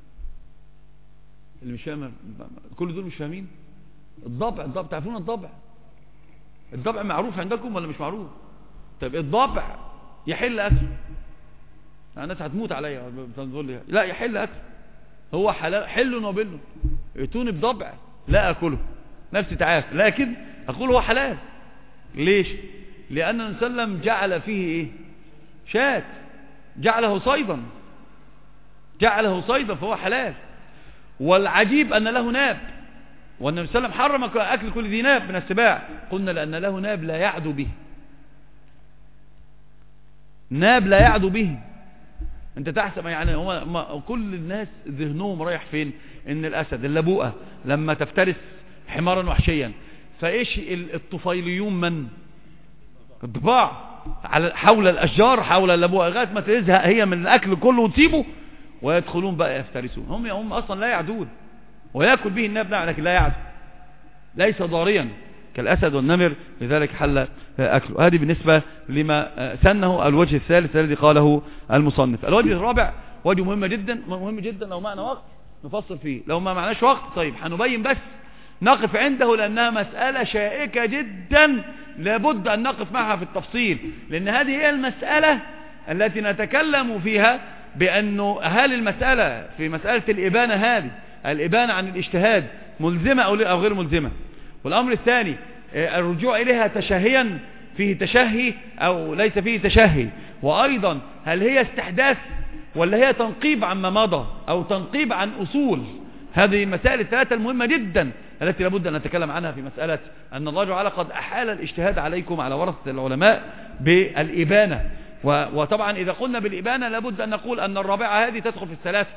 اللي مش فاهم، كل دول مش فاهمين. الضبع تعرفون الضبع معروف عندكم ولا مش معروف؟ طيب الضبع يحل أكل. الناس هتموت عليا بتقول لي لا يحل أكل، هو حلال حل وبل. ائتوني بضبع لا أكله نفسي تعاف، لكن أقول هو حلال. ليش؟ لأن النبي صلى الله عليه وسلم جعل فيه إيه؟ شاة، جعله صيدا فهو حلال. والعجيب أن له ناب، والنبي صلى الله عليه وسلم حرم أكل كل ذي ناب من السباع. قلنا لأن له ناب لا يعدو به. ناب لا يعدو به. أنت تحسب يعني كل الناس ذهنهم رايح فين؟ إن الأسد اللبوءة لما تفترس حمارا وحشيا، فإيش الطفيليون من؟ الضباع حول الأشجار حول اللبوءة لغاية ما تزهق هي من الأكل كله وتسيبه، ويدخلون بقى يفترسون. هم أصلا لا يعدون، ويأكل به الناب لكن لا يعدو، ليس ضاريا كالأسد والنمر، لذلك حل أكله. هذه بالنسبة لما سنه. الوجه الثالث الذي قاله المصنف. الوجه الرابع وجه مهم جدا لو معنا وقت نفصل فيه، لو ما معناش وقت طيب هنبين بس نقف عنده، لأنها مسألة شائكة جدا لابد أن نقف معها في التفصيل، لأن هذه هي المسألة التي نتكلم فيها بأنه هل المسألة في مسألة الإبانة هذه الإبانة عن الاجتهاد ملزمة أو غير ملزمة. والأمر الثاني الرجوع إليها تشهيا، فيه تشهي أو ليس فيه تشهي. وأيضا هل هي استحداث ولا هي تنقيب عما مضى أو تنقيب عن أصول. هذه المسائل الثلاثة المهمة جدا التي لابد أن نتكلم عنها في مسألة أن الله تعالى قد أحال الاجتهاد عليكم على ورثة العلماء بالإبانة. وطبعا إذا قلنا بالإبانة لابد أن نقول أن الرابعة هذه تدخل في الثلاثة،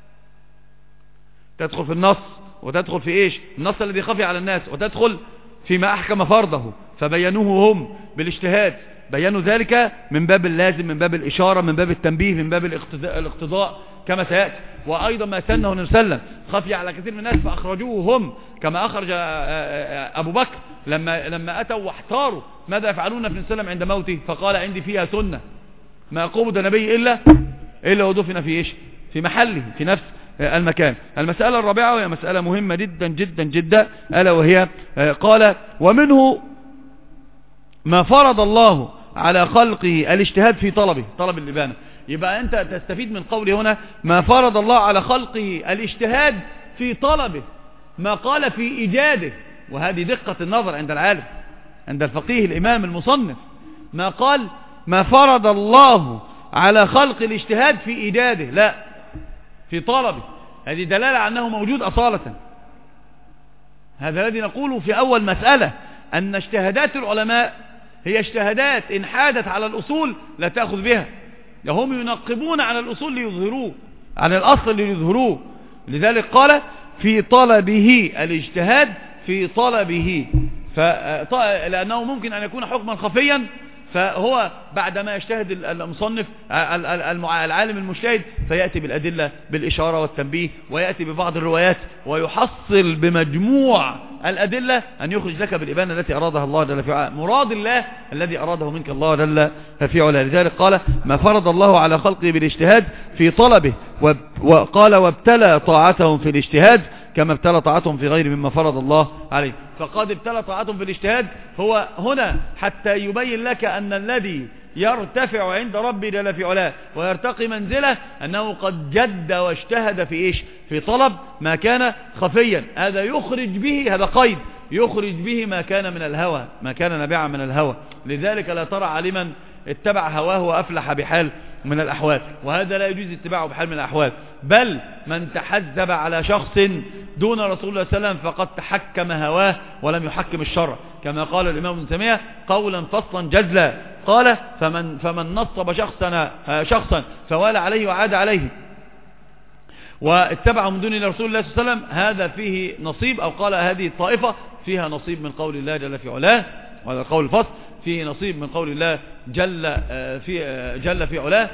تدخل في النص، وتدخل في إيش؟ النص الذي خفي على الناس، وتدخل فيما أحكم فرضه فبينوه هم بالاجتهاد، بينوا ذلك من باب اللازم، من باب الإشارة، من باب التنبيه، من باب الاقتضاء كما سيأتي. وأيضا ما سنه النبي صلى الله عليه وسلم خفي على كثير من الناس فأخرجوه هم، كما أخرج أبو بكر لما أتوا واحتاروا ماذا يفعلون في النبي صلى الله عليه وسلم عند موته، فقال عندي فيها سنة ما قبض نبي إلا ودفن في إيش؟ في محله في نفس المكان. المسألة الرابعة وهي مسألة مهمة جدا جدا جدا، ألا وهي قال ومنه ما فرض الله على خلقه الاجتهاد في طلب الإبانة. يبقى أنت تستفيد من قوله هنا ما فرض الله على خلقه الاجتهاد في طلبه، ما قال في إيجاده. وهذه دقة النظر عند العالم، عند الفقيه الإمام المصنف، ما قال ما فرض الله على خلق الاجتهاد في إيجاده، لا في طلبه. هذه دلالة على أنه موجود أصالة. هذا الذي نقوله في أول مسألة، أن اجتهادات العلماء هي اجتهادات إن حادت على الأصول لا تأخذ بها، هم ينقبون على الأصول ليظهروه، على الأصل ليظهروه. لذلك قال في طلبه الاجتهاد في طلبه، لأنه ممكن أن يكون حكما خفيا، فهو بعدما يجتهد المصنف العالم المجتهد فيأتي بالأدلة بالإشارة والتنبيه، ويأتي ببعض الروايات ويحصل بمجموع الأدلة أن يخرج لك بالإبانة التي أرادها الله جل في علاه، مراد الله الذي أراده منك الله جل في علاه. لذلك قال ما فرض الله على خلقه بالاجتهاد في طلبه، وقال وابتلى طاعتهم في الاجتهاد كما ابتلى طاعتهم في غير مما فرض الله عليه. فقد ابتلى طاعتهم في الاجتهاد هو هنا حتى يبين لك أن الذي يرتفع عند ربي جل في علاه ويرتقي منزله أنه قد جد واجتهد في إيش؟ في طلب ما كان خفيا. هذا يخرج به، هذا قيد، يخرج به ما كان من الهوى، ما كان نابعا من الهوى. لذلك لا ترى عالما اتبع هواه وأفلح بحال من الأحوال، وهذا لا يجوز اتباعه بحال من الأحوال. بل من تحزب على شخص دون رسول الله صلى الله عليه وسلم فقد تحكم هواه ولم يحكم الشرع، كما قال الإمام ابن تيمية قولا فصلا جزلا، قال فمن نصب شخصا فوال عليه وعاد عليه واتبعه من دون رسول الله صلى الله عليه وسلم، هذا فيه نصيب، أو قال هذه الطائفة فيها نصيب من قول الله جل في علاه، وهذا القول الفصل فيه نصيب من قول الله جل في علاه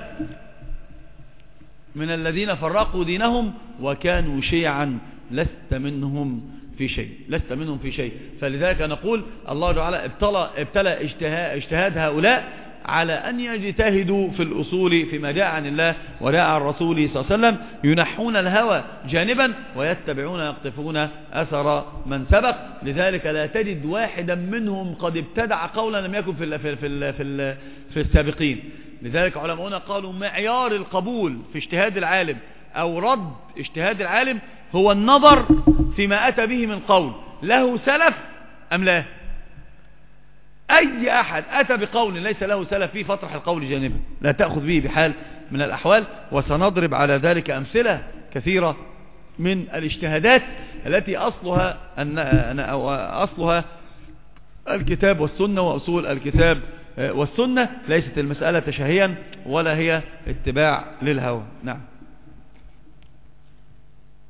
من الذين فرقوا دينهم وكانوا شيعا لست منهم في شيء. فلذلك نقول الله تعالى ابتلى اجتهاد هؤلاء على أن يجتهدوا في الأصول فيما جاء عن الله وجاء عن الرسول صلى الله عليه وسلم، ينحون الهوى جانبا ويتبعون يقتفون أثر من سبق. لذلك لا تجد واحدا منهم قد ابتدع قولا لم يكن في السابقين. لذلك علماؤنا قالوا معيار القبول في اجتهاد العالم أو رد اجتهاد العالم هو النظر فيما أتى به من قول، له سلف أم لا؟ أي أحد أتى بقول ليس له سلف فيه فاطرح القول جانبا، لا تأخذ به بحال من الأحوال. وسنضرب على ذلك أمثلة كثيرة من الاجتهادات التي أصلها الكتاب والسنة وأصول الكتاب والسنة، ليست المسألة تشهيا ولا هي اتباع للهوى. نعم.